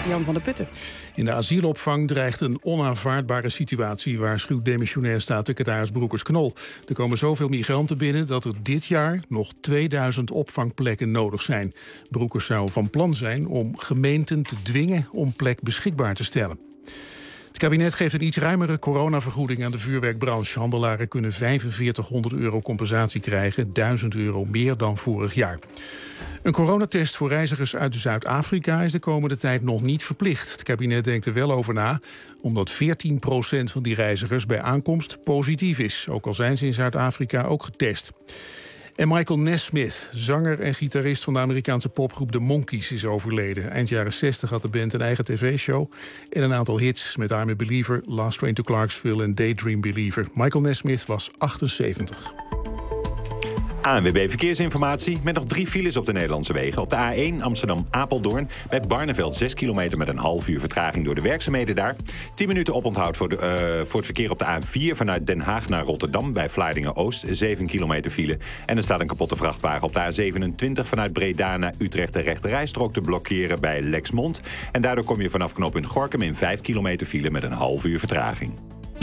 Jan van der Putten. In de asielopvang dreigt een onaanvaardbare situatie, waarschuwt demissionair staatssecretaris Broekers-Knol. Er komen zoveel migranten binnen dat er dit jaar nog 2000 opvangplekken nodig zijn. Broekers zou van plan zijn om gemeenten te dwingen om plek beschikbaar te stellen. Het kabinet geeft een iets ruimere coronavergoeding aan de vuurwerkbranche. Handelaren kunnen €4500 compensatie krijgen, €1000 meer dan vorig jaar. Een coronatest voor reizigers uit Zuid-Afrika is de komende tijd nog niet verplicht. Het kabinet denkt er wel over na, omdat 14% van die reizigers bij aankomst positief is. Ook al zijn ze in Zuid-Afrika ook getest. En Michael Nesmith, zanger en gitarist van de Amerikaanse popgroep The Monkees, is overleden. Eind jaren 60 had de band een eigen tv-show en een aantal hits met I'm a Believer, Last Train to Clarksville en Daydream Believer. Michael Nesmith was 78. ANWB Verkeersinformatie met nog 3 files op de Nederlandse wegen. Op de A1 Amsterdam-Apeldoorn bij Barneveld 6 kilometer met een half uur vertraging door de werkzaamheden daar. 10 minuten oponthoud voor het verkeer op de A4 vanuit Den Haag naar Rotterdam bij Vlaardingen-Oost. 7 kilometer file. En er staat een kapotte vrachtwagen op de A27 vanuit Breda naar Utrecht de rechterrijstrook te blokkeren bij Lexmond. En daardoor kom je vanaf knooppunt Gorinchem in 5 kilometer file met een half uur vertraging.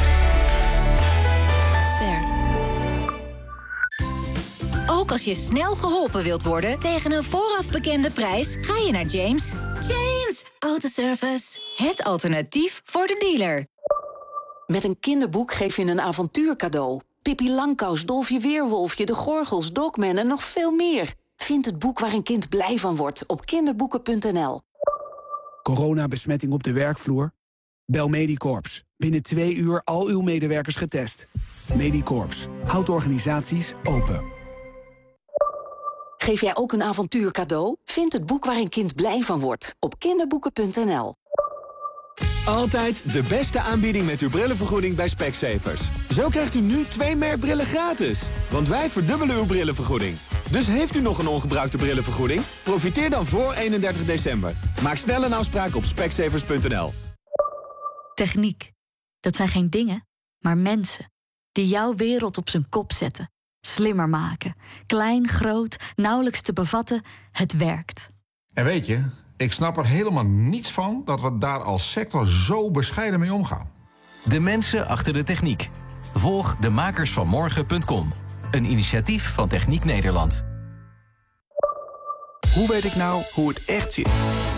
Ook als je snel geholpen wilt worden tegen een vooraf bekende prijs, ga je naar James. James Autoservice. Het alternatief voor de dealer. Met een kinderboek geef je een avontuur cadeau. Pippi Langkous, Dolfje Weerwolfje, De Gorgels, Dogman en nog veel meer. Vind het boek waar een kind blij van wordt op kinderboeken.nl. Coronabesmetting op de werkvloer? Bel Medicorps. Binnen 2 uur al uw medewerkers getest. Medicorps. Houdt organisaties open. Geef jij ook een avontuur cadeau? Vind het boek waar een kind blij van wordt op kinderboeken.nl. Altijd de beste aanbieding met uw brillenvergoeding bij Specsavers. Zo krijgt u nu 2 merkbrillen gratis. Want wij verdubbelen uw brillenvergoeding. Dus heeft u nog een ongebruikte brillenvergoeding? Profiteer dan voor 31 december. Maak snel een afspraak op specsavers.nl. Techniek. Dat zijn geen dingen, maar mensen. Die jouw wereld op zijn kop zetten. Slimmer maken. Klein, groot, nauwelijks te bevatten. Het werkt. En weet je, ik snap er helemaal niets van dat we daar als sector zo bescheiden mee omgaan. De mensen achter de techniek. Volg demakersvanmorgen.com. Een initiatief van Techniek Nederland. Hoe weet ik nou hoe het echt zit?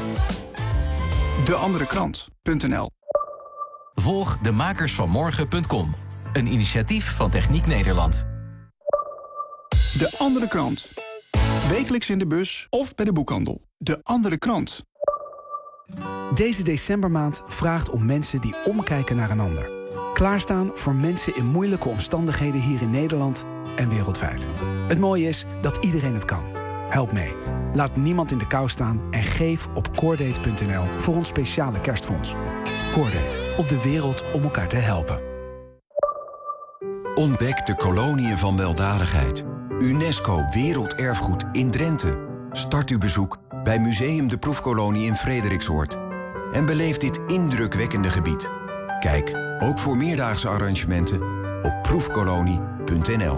Deanderekrant.nl. Volg demakersvanmorgen.com. Een initiatief van Techniek Nederland. De Andere Krant. Wekelijks in de bus of bij de boekhandel. De Andere Krant. Deze decembermaand vraagt om mensen die omkijken naar een ander. Klaarstaan voor mensen in moeilijke omstandigheden hier in Nederland en wereldwijd. Het mooie is dat iedereen het kan. Help mee. Laat niemand in de kou staan en geef op Coordate.nl voor ons speciale kerstfonds. Coordate, op de wereld om elkaar te helpen. Ontdek de koloniën van weldadigheid. UNESCO Werelderfgoed in Drenthe. Start uw bezoek bij Museum de Proefkolonie in Frederiksoord. En beleef dit indrukwekkende gebied. Kijk, ook voor meerdaagse arrangementen, op proefkolonie.nl.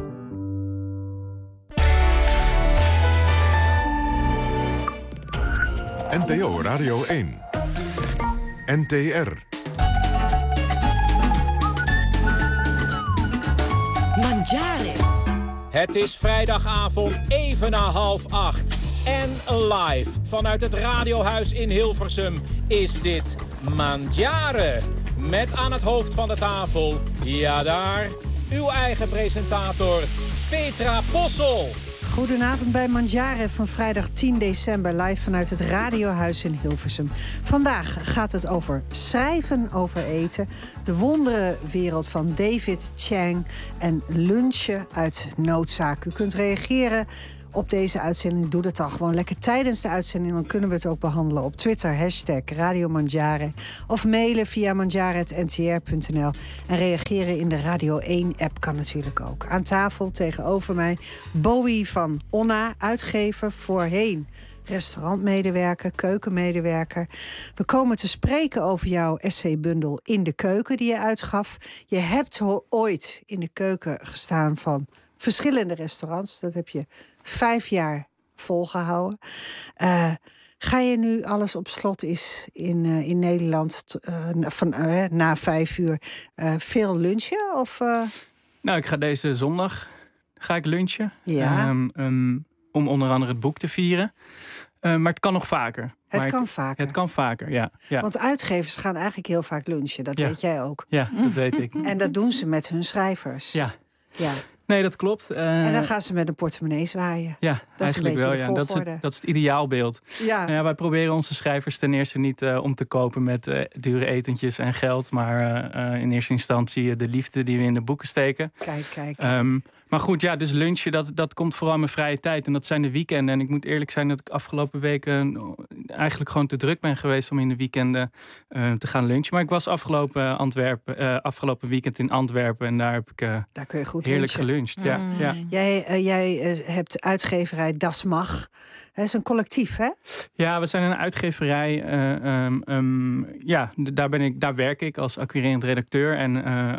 NPO Radio 1. NTR. Mangiare. Het is vrijdagavond even na 7:30. En live vanuit het Radiohuis in Hilversum is dit Mangiare. Met aan het hoofd van de tafel, ja daar, uw eigen presentator Petra Possel. Goedenavond bij Mangiare van vrijdag 10 december... live vanuit het Radiohuis in Hilversum. Vandaag gaat het over schrijven over eten... de wonderenwereld van David Chang... en lunchen uit noodzaak. U kunt reageren op deze uitzending. Doe dat dan gewoon lekker tijdens de uitzending. Dan kunnen we het ook behandelen op Twitter. #Radio Mangiare. Of mailen via mangiare@ntr.nl. En reageren in de Radio 1-app kan natuurlijk ook. Aan tafel tegenover mij Bowie van Onna, uitgever, voorheen restaurantmedewerker, keukenmedewerker. We komen te spreken over jouw essaybundel In de Keuken die je uitgaf. Je hebt ooit in de keuken gestaan van verschillende restaurants. Dat heb je 5 jaar volgehouden. Ga je nu alles op slot is in Nederland na 5 uur veel lunchen? Of, Nou, ik ga deze zondag lunchen. Ja. Om onder andere het boek te vieren. Maar het kan nog vaker. Het kan vaker, ja. Want uitgevers gaan eigenlijk heel vaak lunchen. Dat weet jij ook. Ja, dat weet ik. En dat doen ze met hun schrijvers. Ja. Nee, dat klopt. En dan gaan ze met een portemonnee zwaaien. Ja, dat eigenlijk is een beetje wel. de volgorde. Dat is het ideaalbeeld. Ja. Wij proberen onze schrijvers ten eerste niet om te kopen met dure etentjes en geld. Maar in eerste instantie de liefde die we in de boeken steken. Kijk. Maar goed, dus lunchen, dat komt vooral in mijn vrije tijd. En dat zijn de weekenden. En ik moet eerlijk zijn dat ik afgelopen weken eigenlijk gewoon te druk ben geweest om in de weekenden te gaan lunchen. Maar ik was afgelopen weekend in Antwerpen. En daar heb ik daar kun je goed heerlijk lunchen. geluncht. Ja. Jij hebt uitgeverij Das Mag. Dat is een collectief, hè? Ja, we zijn een uitgeverij. Daar werk ik als acquirerend redacteur. En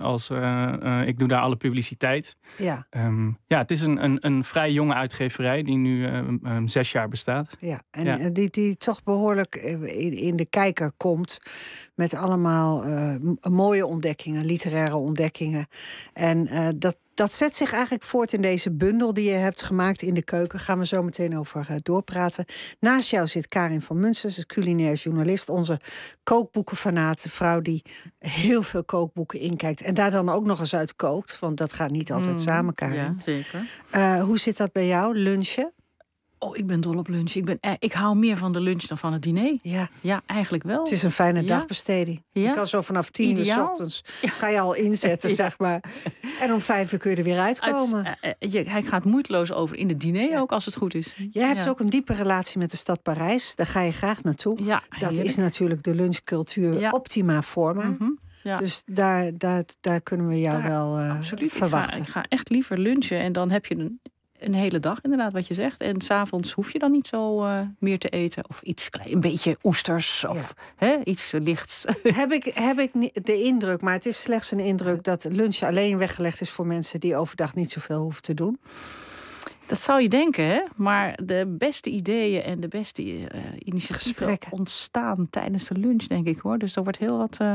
ik doe daar alle publiciteit. Ja. Het is een vrij jonge uitgeverij die nu 6 jaar bestaat. Ja, en die toch behoorlijk in de kijker komt met allemaal mooie ontdekkingen, literaire ontdekkingen. En dat zet zich eigenlijk voort in deze bundel die je hebt gemaakt in de keuken. Gaan we zo meteen over doorpraten. Naast jou zit Karin van Munsters, culinair journalist. Onze kookboekenfanaat, de vrouw die heel veel kookboeken inkijkt. En daar dan ook nog eens uit kookt. Want dat gaat niet altijd samen, Karin. Ja, zeker. Hoe zit dat bij jou, lunchen? Oh, ik ben dol op lunchen. Ik hou meer van de lunch dan van het diner. Ja, eigenlijk wel. Het is een fijne dagbesteding. Ja. Je kan zo vanaf 10 uur 's ochtends kan je al inzetten, zeg maar. En om 5 uur kun je er weer uitkomen. Hij gaat moeiteloos over in het diner ook, als het goed is. Jij hebt ook een diepe relatie met de stad Parijs. Daar ga je graag naartoe. Ja, dat is natuurlijk de lunchcultuur optima forma. Mm-hmm. Ja. Dus daar kunnen we jou wel verwachten. Ik ga echt liever lunchen en dan heb je een hele dag, inderdaad, wat je zegt. En 's avonds hoef je dan niet zo meer te eten. Of iets klein, een beetje oesters of iets lichts. Heb ik de indruk, maar het is slechts een indruk, dat lunchen alleen weggelegd is voor mensen die overdag niet zoveel hoeven te doen? Dat zou je denken, hè? Maar de beste ideeën en de beste initiatieven ontstaan tijdens de lunch, denk ik, hoor. Dus er wordt heel wat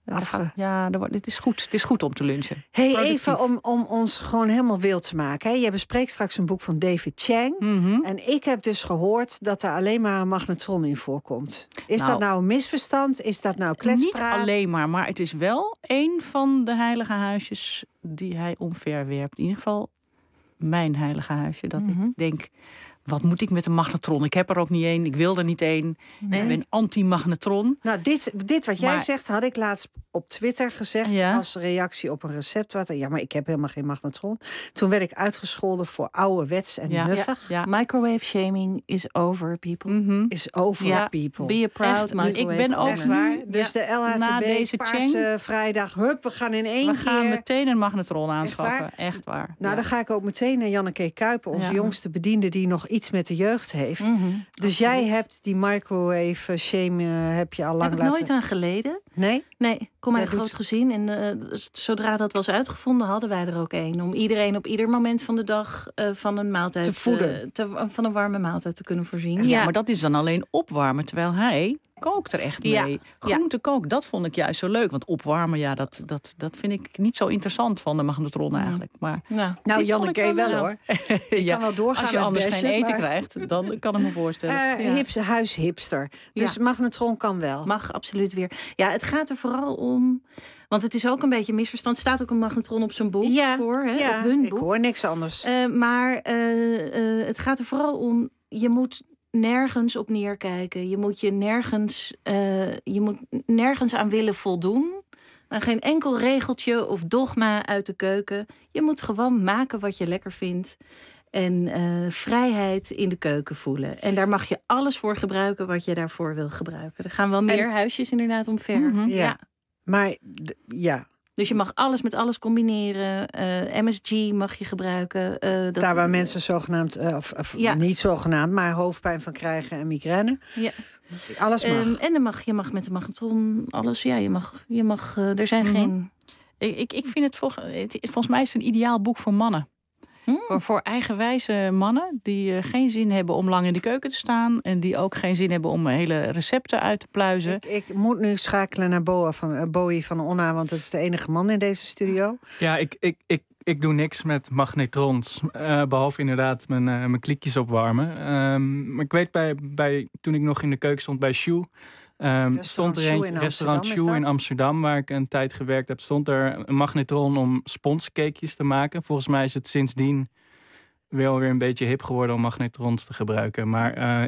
het is goed. Het is goed om te lunchen. Even om ons gewoon helemaal wild te maken. Hè? Je bespreekt straks een boek van David Chang. Mm-hmm. En ik heb dus gehoord dat er alleen maar een magnetron in voorkomt. Is dat nou een misverstand? Is dat nou kletspraat? Niet alleen maar het is wel een van de heilige huisjes die hij omverwerpt. In ieder geval mijn heilige huisje. Dat ik denk, wat moet ik met een magnetron? Ik heb er ook niet één. Ik wil er niet één. Nee. Ik ben anti-magnetron. Nou, dit wat jij zegt, had ik laatst op Twitter gezegd als reactie op een recept. Ja, maar ik heb helemaal geen magnetron. Toen werd ik uitgescholden voor ouderwets en nuffig. Ja. Microwave shaming is over, people. Is over, people. Be a proud microwave. Ik ben ook echt waar. Dus de LHTB, Paarse Vrijdag, we gaan in één keer. We gaan meteen een magnetron aanschaffen. Echt waar. Nou, dan ga ik ook meteen naar Janneke Kuiper, onze jongste bediende, die nog iets met de jeugd heeft. Dus jij hebt die microwave shame heb je al lang laten... Heb ik nooit aan geleden. Nee? Nee, kom uit een groot gezin. En zodra dat was uitgevonden, hadden wij er ook één. Om iedereen op ieder moment van de dag van een maaltijd te voeden. Van een warme maaltijd te kunnen voorzien. Ja, maar dat is dan alleen opwarmen, terwijl hij kookt er echt mee. Ja. Groentekook, dat vond ik juist zo leuk. Want opwarmen, dat vind ik niet zo interessant van de magnetron eigenlijk. Maar nou, Janneke wel hoor. Ik kan wel doorgaan. Als je anders geen eten krijgt, dan kan ik me voorstellen. Huis hipster. Dus magnetron kan wel. Mag absoluut weer. Ja, het gaat er vooral om, want het is ook een beetje misverstand. Er staat ook een magnetron op zijn boek voor. Hè, op hun boek. Ik hoor niks anders. Maar het gaat er vooral om, je moet nergens op neerkijken. Je moet nergens aan willen voldoen. Aan geen enkel regeltje of dogma uit de keuken. Je moet gewoon maken wat je lekker vindt. En vrijheid in de keuken voelen. En daar mag je alles voor gebruiken wat je daarvoor wil gebruiken. Er gaan wel meer huisjes inderdaad omver. Ja. Maar dus je mag alles met alles combineren. MSG mag je gebruiken. Daar waar mensen zogenaamd, niet zogenaamd, maar hoofdpijn van krijgen en migraine. Ja. Alles mag. En je mag met de magnetron alles. Ja, je mag er zijn geen... Ik vind het volgens mij is het een ideaal boek voor mannen. Voor eigenwijze mannen die geen zin hebben om lang in de keuken te staan. En die ook geen zin hebben om hele recepten uit te pluizen. Ik moet nu schakelen naar Bowie van Onna, want dat is de enige man in deze studio. Ja, ik doe niks met magnetrons. Behalve inderdaad mijn kliekjes opwarmen. Maar ik weet toen ik nog in de keuken stond bij Shoe. Stond er een restaurant Shoe in Amsterdam, waar ik een tijd gewerkt heb, stond er een magnetron om sponscakejes te maken. Volgens mij is het sindsdien wel weer een beetje hip geworden om magnetrons te gebruiken. Maar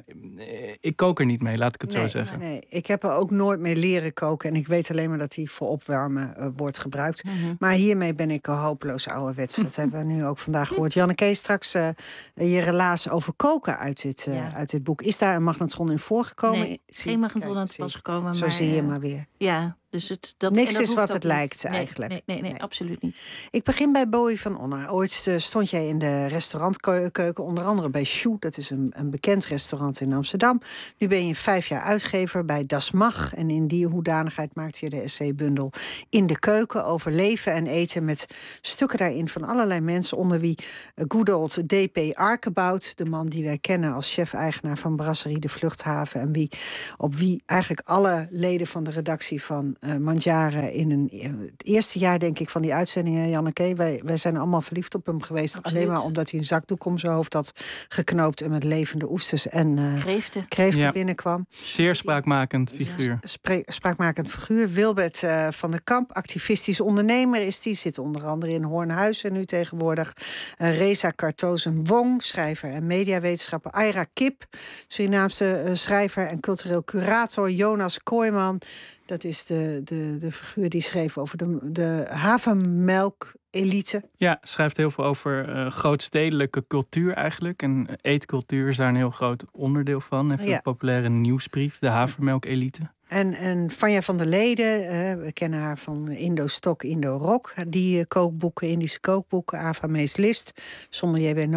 ik kook er niet mee, laat ik het zo zeggen. Nee, ik heb er ook nooit mee leren koken. En ik weet alleen maar dat die voor opwarmen wordt gebruikt. Maar hiermee ben ik hopeloos ouderwets. Dat hebben we nu ook vandaag gehoord. Janneke, straks je relaas over koken uit dit boek. Is daar een magnetron in voorgekomen? Nee, geen magnetron aan te pas gekomen. Zo zie je maar weer. Ja, dus niks is wat het lijkt eigenlijk. Nee, absoluut niet. Ik begin bij Bowie van Onna. Ooit stond jij in de restaurantkeuken, onder andere bij Shoe. Dat is een bekend restaurant in Amsterdam. Nu ben je 5 jaar uitgever bij Das Mag. En in die hoedanigheid maakte je de essaybundel In de Keuken over leven en eten, met stukken daarin van allerlei mensen, onder wie good old D.P. Arkenbout, de man die wij kennen als chef-eigenaar van Brasserie de Vluchthaven, en op wie eigenlijk alle leden van de redactie van Mandjaren in het eerste jaar, denk ik, van die uitzendingen, Janneke, wij zijn allemaal verliefd op hem geweest. Absoluut. Alleen maar omdat hij een zakdoek om zijn hoofd had geknoopt en met levende oesters en kreeften binnenkwam. Zeer spraakmakend figuur. Spraakmakend figuur. Wilbert van der Kamp, activistisch ondernemer is die. Zit onder andere in Hoornhuizen nu tegenwoordig. Reza Kartozen-Wong, schrijver en mediawetenschapper. Aira Kip, Surinaamse schrijver en cultureel curator. Jonas Kooijman, dat is de figuur die schreef over de havermelk-elite. Ja, schrijft heel veel over grootstedelijke cultuur eigenlijk. En eetcultuur is daar een heel groot onderdeel van. Heeft een populaire nieuwsbrief, de havermelk-elite. En Vanja van der Leden, we kennen haar van Indo-Stok, Indo-Rock. Die kookboeken, Indische kookboeken, Ava Mees List, zonder JB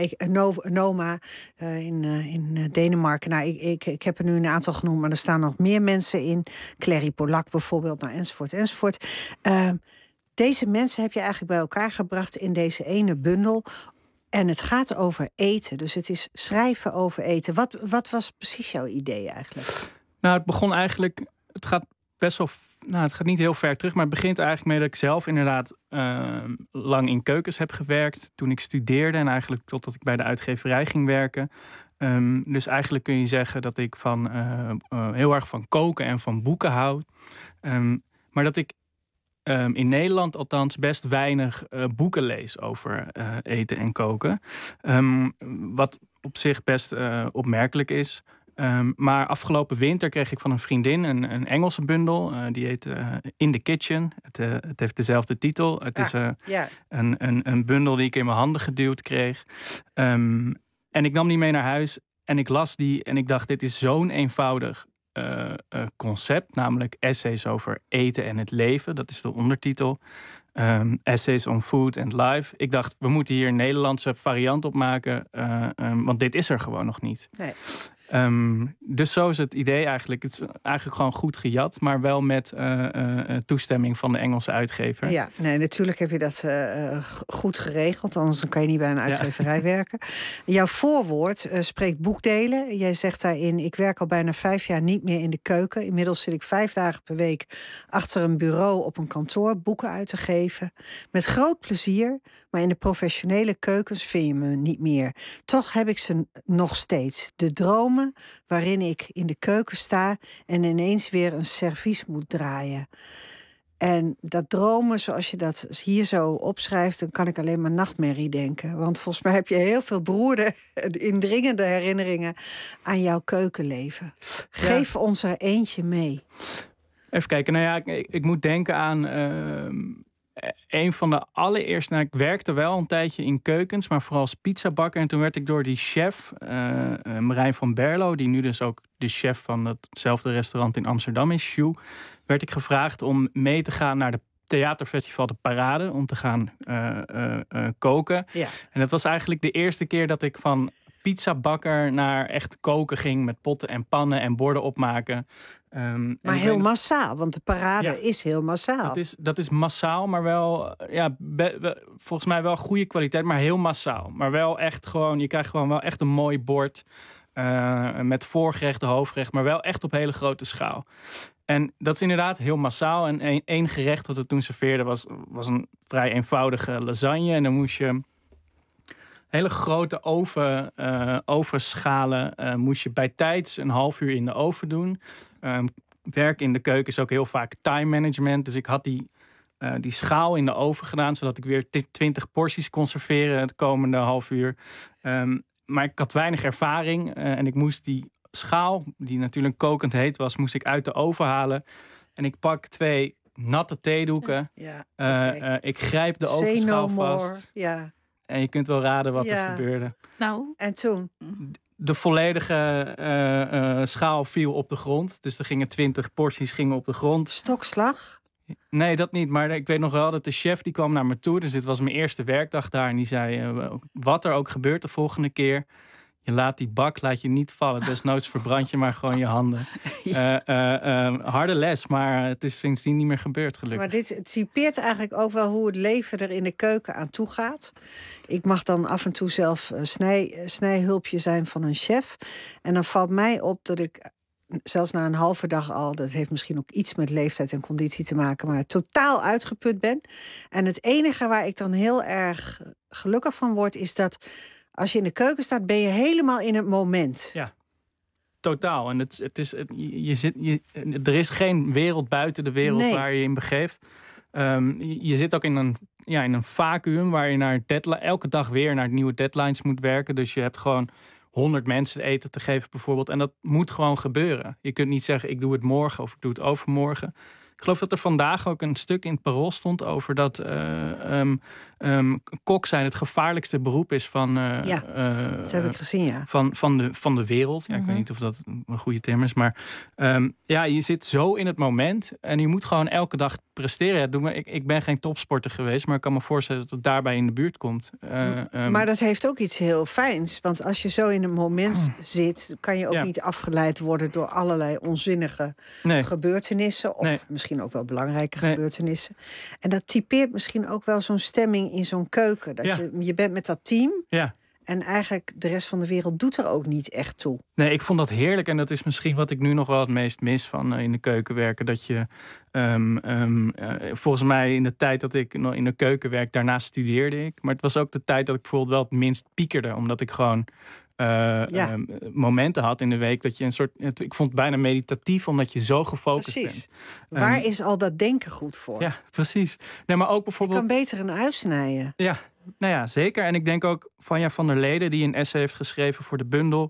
Noma in Denemarken. Nou, ik heb er nu een aantal genoemd, maar er staan nog meer mensen in. Clary Polak bijvoorbeeld, nou, enzovoort. Deze mensen heb je eigenlijk bij elkaar gebracht in deze ene bundel. En het gaat over eten, dus het is schrijven over eten. Wat was precies jouw idee eigenlijk? Nou, het begon eigenlijk, het gaat niet heel ver terug, maar het begint eigenlijk mee dat ik zelf inderdaad lang in keukens heb gewerkt toen ik studeerde en eigenlijk totdat ik bij de uitgeverij ging werken. Dus eigenlijk kun je zeggen dat ik heel erg van koken en van boeken hou. Maar dat ik in Nederland althans best weinig boeken lees over eten en koken. Wat op zich best opmerkelijk is. Maar afgelopen winter kreeg ik van een vriendin een Engelse bundel. Die heet In the Kitchen. Het heeft dezelfde titel. Het is een bundel die ik in mijn handen geduwd kreeg. En ik nam die mee naar huis. En ik las die en ik dacht, dit is zo'n eenvoudig concept. Namelijk essays over eten en het leven. Dat is de ondertitel. Essays on Food and Life. Ik dacht, we moeten hier een Nederlandse variant op maken. Want dit is er gewoon nog niet. Nee. Dus zo is het idee eigenlijk. Het is eigenlijk gewoon goed gejat, maar wel met toestemming van de Engelse uitgever. Ja, nee, natuurlijk heb je dat goed geregeld, anders dan kan je niet bij een uitgeverij werken. Jouw voorwoord spreekt boekdelen. Jij zegt daarin, ik werk al bijna 5 jaar niet meer in de keuken. Inmiddels zit ik 5 dagen per week achter een bureau op een kantoor boeken uit te geven. Met groot plezier, maar in de professionele keukens vind je me niet meer. Toch heb ik ze nog steeds. De dromen waarin ik in de keuken sta en ineens weer een servies moet draaien. En dat dromen, zoals je dat hier zo opschrijft, dan kan ik alleen maar nachtmerrie denken. Want volgens mij heb je heel veel beroerde, indringende herinneringen aan jouw keukenleven. Geef ons er eentje mee. Even kijken, nou ja, ik moet denken aan een van de allereerste. Nou, ik werkte wel een tijdje in keukens, maar vooral als pizzabakker. En toen werd ik door die chef, Marijn van Berlo, die nu dus ook de chef van hetzelfde restaurant in Amsterdam is, Shoe, werd ik gevraagd om mee te gaan naar de theaterfestival De Parade, om te gaan koken. Ja. En dat was eigenlijk de eerste keer dat ik van pizzabakker naar echt koken ging met potten en pannen en borden opmaken. Maar heel massaal, want de parade is heel massaal. Dat is massaal, maar wel volgens mij wel goede kwaliteit, maar heel massaal. Maar wel echt gewoon, je krijgt gewoon wel echt een mooi bord met voorgerecht, hoofdgerecht, maar wel echt op hele grote schaal. En dat is inderdaad heel massaal. En één gerecht dat we toen serveerden was een vrij eenvoudige lasagne. En dan moest je hele grote ovenschalen moest je bij tijds een half uur in de oven doen. Werk in de keuken is ook heel vaak time management. Dus ik had die schaal in de oven gedaan, zodat ik weer 20 porties kon serveren het komende half uur. Maar ik had weinig ervaring en ik moest die schaal, die natuurlijk kokend heet was, moest ik uit de oven halen. En ik pak 2 natte theedoeken. Ik grijp de ovenschaal vast. Ja. En je kunt wel raden wat er gebeurde. Nou, en toen? De volledige schaal viel op de grond. Dus er gingen 20 porties op de grond. Stokslag? Nee, dat niet. Maar ik weet nog wel dat de chef die kwam naar me toe. Dus dit was mijn eerste werkdag daar. En die zei, wat er ook gebeurt de volgende keer, je laat die bak niet vallen. Desnoods verbrand je maar gewoon je handen. Harde les, maar het is sindsdien niet meer gebeurd, gelukkig. Maar dit typeert eigenlijk ook wel hoe het leven er in de keuken aan toe gaat. Ik mag dan af en toe zelf snijhulpje zijn van een chef. En dan valt mij op dat ik zelfs na een halve dag al, dat heeft misschien ook iets met leeftijd en conditie te maken, maar totaal uitgeput ben. En het enige waar ik dan heel erg gelukkig van word, is dat als je in de keuken staat, ben je helemaal in het moment. Ja, totaal. En er is geen wereld buiten de wereld waar je in begeeft. Je zit ook in een vacuüm waar je elke dag weer naar nieuwe deadlines moet werken. Dus je hebt gewoon 100 mensen eten te geven bijvoorbeeld. En dat moet gewoon gebeuren. Je kunt niet zeggen, ik doe het morgen of ik doe het overmorgen. Ik geloof dat er vandaag ook een stuk in het Parool stond over dat kok zijn het gevaarlijkste beroep is van dat heb ik gezien, ja. van de wereld. Ja, ik weet niet of dat een goede term is, maar je zit zo in het moment en je moet gewoon elke dag presteren. Ja, ik ben geen topsporter geweest, maar ik kan me voorstellen dat het daarbij in de buurt komt. Maar dat heeft ook iets heel fijns, want als je zo in het moment zit, kan je ook niet afgeleid worden door allerlei onzinnige gebeurtenissen of misschien ook wel belangrijke gebeurtenissen. En dat typeert misschien ook wel zo'n stemming in zo'n keuken. Dat je bent met dat team. Ja. En eigenlijk de rest van de wereld doet er ook niet echt toe. Nee, ik vond dat heerlijk. En dat is misschien wat ik nu nog wel het meest mis van in de keuken werken. Dat je volgens mij in de tijd dat ik nog in de keuken werk, daarna studeerde ik. Maar het was ook de tijd dat ik bijvoorbeeld wel het minst piekerde. Omdat ik gewoon momenten had in de week dat je een soort, ik vond het bijna meditatief omdat je zo gefocust bent. Waar is al dat denken goed voor? Ja, precies. Nee, maar ook bijvoorbeeld, je kan beter een ui snijden. Ja, nou ja, zeker. En ik denk ook Vanja van der Leden, die een essay heeft geschreven voor de bundel.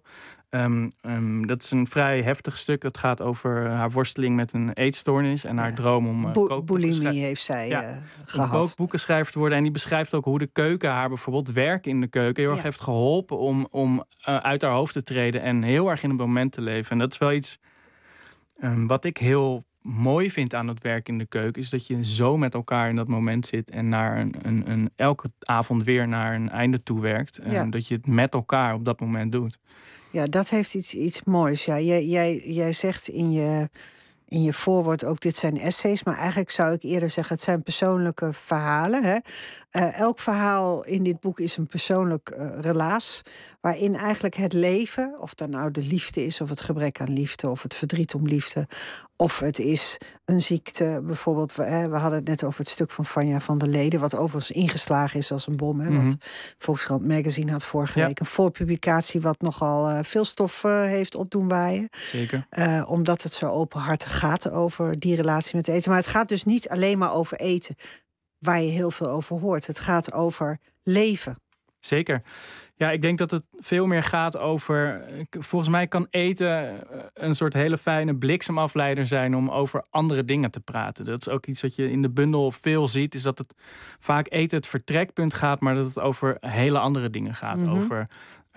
Dat is een vrij heftig stuk. Dat gaat over haar worsteling met een eetstoornis en haar droom om bulimie heeft zij gehad. Om kookboekenschrijver te worden. En die beschrijft ook hoe de keuken haar bijvoorbeeld werk in de keuken heel erg heeft geholpen om uit haar hoofd te treden en heel erg in het moment te leven. En dat is wel iets wat ik heel mooi vind aan het werk in de keuken, is dat je zo met elkaar in dat moment zit en naar elke avond weer naar een einde toe werkt. Dat je het met elkaar op dat moment doet. Ja, dat heeft iets moois. Ja, jij zegt in je voorwoord ook, dit zijn essays, maar eigenlijk zou ik eerder zeggen, het zijn persoonlijke verhalen. Hè? Elk verhaal in dit boek is een persoonlijk relaas, waarin eigenlijk het leven, of dat nou de liefde is, of het gebrek aan liefde, of het verdriet om liefde, of het is een ziekte, bijvoorbeeld. We hadden het net over het stuk van Vanja van der Leden, wat overigens ingeslagen is als een bom. Hè, want Volkskrant Magazine had vorige week een voorpublicatie wat nogal veel stof heeft op doen waaien. Zeker. Omdat het zo openhartig gaat over die relatie met eten. Maar het gaat dus niet alleen maar over eten, waar je heel veel over hoort. Het gaat over leven. Zeker. Ja, ik denk dat het veel meer gaat over, volgens mij kan eten een soort hele fijne bliksemafleider zijn om over andere dingen te praten. Dat is ook iets wat je in de bundel veel ziet, is dat het vaak eten het vertrekpunt gaat, maar dat het over hele andere dingen gaat. Over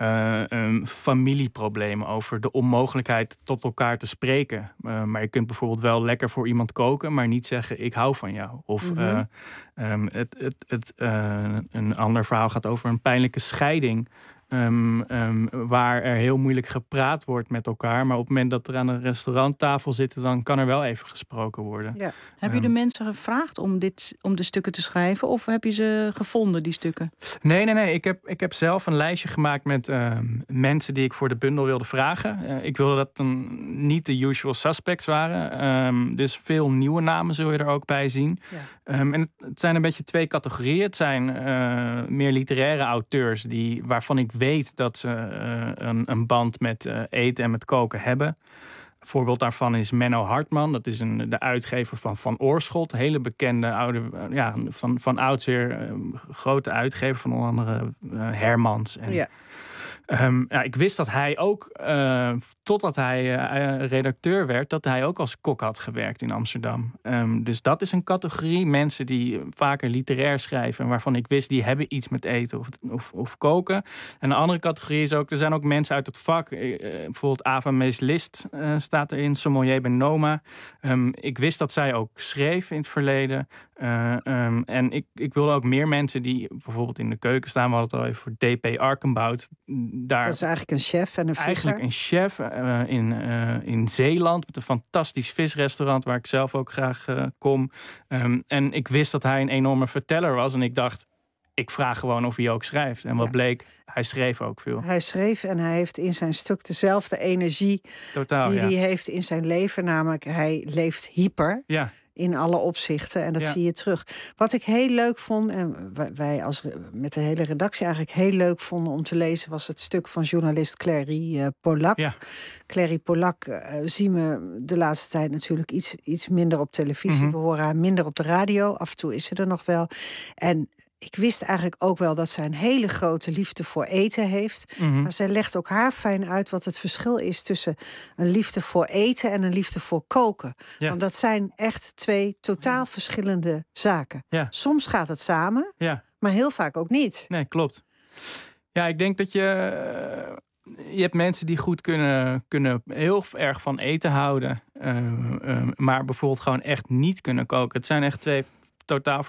familieproblemen, over de onmogelijkheid tot elkaar te spreken. Maar je kunt bijvoorbeeld wel lekker voor iemand koken, maar niet zeggen ik hou van jou. Of een ander verhaal gaat over een pijnlijke scheiding. waar er heel moeilijk gepraat wordt met elkaar. Maar op het moment dat er aan een restauranttafel zitten, dan kan er wel even gesproken worden. Ja. Heb je de mensen gevraagd om de stukken te schrijven? Of heb je ze gevonden, die stukken? Nee. Ik heb zelf een lijstje gemaakt met mensen die ik voor de bundel wilde vragen. Ik wilde dat dan niet de usual suspects waren. Dus veel nieuwe namen zul je er ook bij zien. Ja. En het zijn een beetje 2 categorieën. Het zijn meer literaire auteurs waarvan ik weet dat ze een band met eten en met koken hebben. Een voorbeeld daarvan is Menno Hartman. Dat is de uitgever van Oorschot. Een hele bekende oude, van oudsher grote uitgever van onder andere Hermans. Ik wist dat hij ook, totdat hij redacteur werd, dat hij ook als kok had gewerkt in Amsterdam. Dus dat is een categorie mensen die vaker literair schrijven en waarvan ik wist, die hebben iets met eten of koken. En een andere categorie is ook, er zijn ook mensen uit het vak. Bijvoorbeeld Ava Mees-List staat erin, sommelier bij Noma. Ik wist dat zij ook schreef in het verleden. En ik wilde ook meer mensen die bijvoorbeeld in de keuken staan. We hadden het al even voor D.P. Arkenbout. Dat is eigenlijk een chef en een visser. Eigenlijk een chef in Zeeland. Met een fantastisch visrestaurant waar ik zelf ook graag kom. En ik wist dat hij een enorme verteller was. En ik dacht, ik vraag gewoon of hij ook schrijft. En wat bleek, hij schreef ook veel. Hij schreef en hij heeft in zijn stuk dezelfde energie die hij heeft in zijn leven. Namelijk, hij leeft hyper. Ja. In alle opzichten. En dat zie je terug. Wat ik heel leuk vond, en wij met de hele redactie eigenlijk heel leuk vonden om te lezen, was het stuk van journalist Clary Polak. Ja. Clary Polak zien we de laatste tijd natuurlijk iets minder op televisie. We horen haar minder op de radio. Af en toe is ze er nog wel. En ik wist eigenlijk ook wel dat zij een hele grote liefde voor eten heeft. Maar zij legt ook haar fijn uit wat het verschil is tussen een liefde voor eten en een liefde voor koken. Ja. Want dat zijn echt 2 totaal verschillende zaken. Ja. Soms gaat het samen, maar heel vaak ook niet. Nee, klopt. Ja, ik denk dat je hebt mensen die goed kunnen heel erg van eten houden. Maar bijvoorbeeld gewoon echt niet kunnen koken. Het zijn echt 2 totaal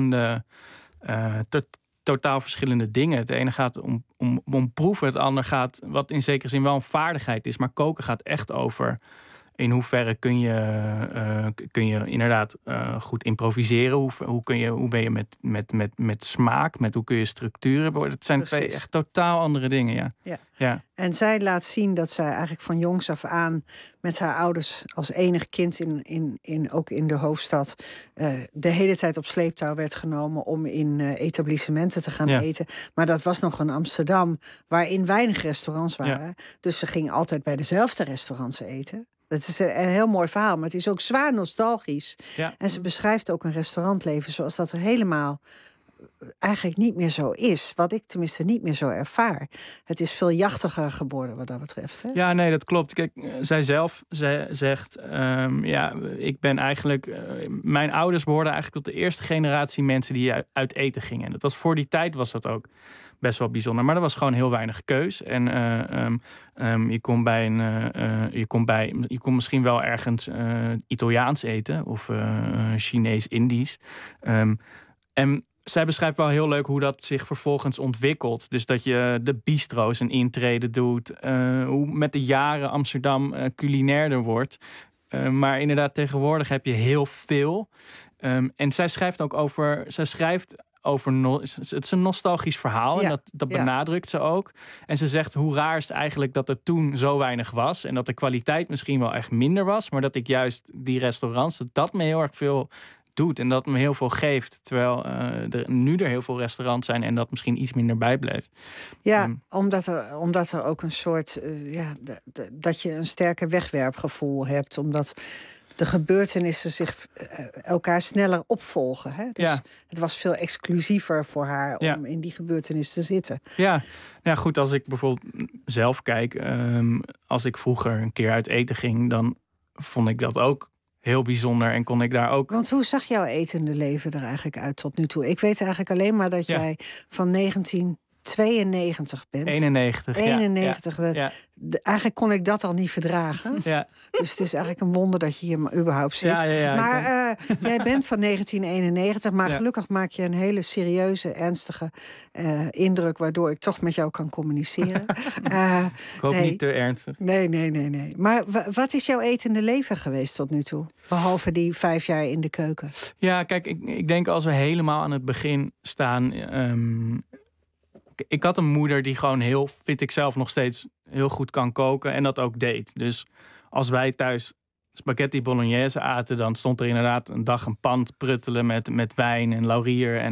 verschillende dingen. Het ene gaat om proeven, het andere gaat, wat in zekere zin wel een vaardigheid is, maar koken gaat echt over in hoeverre kun je inderdaad goed improviseren. Hoe ben je met smaak, hoe kun je structuren worden. Het zijn 2 echt totaal andere dingen, ja. En zij laat zien dat zij eigenlijk van jongs af aan met haar ouders als enig kind ook in de hoofdstad de hele tijd op sleeptouw werd genomen om in etablissementen te gaan eten. Maar dat was nog een Amsterdam waarin weinig restaurants waren. Ja. Dus ze ging altijd bij dezelfde restaurants eten. Dat is een heel mooi verhaal, maar het is ook zwaar nostalgisch. Ja. En ze beschrijft ook een restaurantleven zoals dat er helemaal eigenlijk niet meer zo is. Wat ik tenminste niet meer zo ervaar. Het is veel jachtiger geworden wat dat betreft. Hè? Ja, nee, dat klopt. Kijk, zij zegt, ik ben eigenlijk mijn ouders behoorden eigenlijk tot de eerste generatie mensen die uit eten gingen. En dat was voor die tijd was dat ook best wel bijzonder. Maar er was gewoon heel weinig keus. En je kon misschien wel ergens Italiaans eten of Chinees-Indisch. En zij beschrijft wel heel leuk hoe dat zich vervolgens ontwikkelt. Dus dat je de bistro's een intrede doet. Hoe met de jaren Amsterdam culinairder wordt. Maar inderdaad, tegenwoordig heb je heel veel. En zij schrijft ook over. Het is een nostalgisch verhaal. Ja, en dat benadrukt ze ook. En ze zegt hoe raar is het eigenlijk dat er toen zo weinig was. En dat de kwaliteit misschien wel echt minder was. Maar dat ik juist die restaurants, dat me heel erg veel doet. En dat me heel veel geeft. Terwijl er heel veel restaurants zijn en dat misschien iets minder bijblijft. Ja, omdat er ook een soort dat je een sterker wegwerpgevoel hebt. Omdat de gebeurtenissen zich elkaar sneller opvolgen. Hè? Dus het was veel exclusiever voor haar om in die gebeurtenis te zitten. Ja, goed, als ik bijvoorbeeld zelf kijk, als ik vroeger een keer uit eten ging, dan vond ik dat ook heel bijzonder en kon ik daar ook. Want hoe zag jouw etende leven er eigenlijk uit tot nu toe? Ik weet eigenlijk alleen maar dat jij van 19 92 bent. 91, 91. Ja. Eigenlijk kon ik dat al niet verdragen. Ja. Dus het is eigenlijk een wonder dat je hier überhaupt zit. Ja, maar jij bent van 1991, maar gelukkig maak je een hele serieuze, ernstige indruk, waardoor ik toch met jou kan communiceren. Ik hoop niet te ernstig. Nee. Maar wat is jouw etende leven geweest tot nu toe? Behalve die 5 jaar in de keuken. Ja, kijk, ik denk als we helemaal aan het begin staan. Ik had een moeder die gewoon vind ik zelf nog steeds heel goed kan koken en dat ook deed. Dus als wij thuis spaghetti bolognese aten, dan stond er inderdaad een dag een pan te pruttelen met wijn en laurier.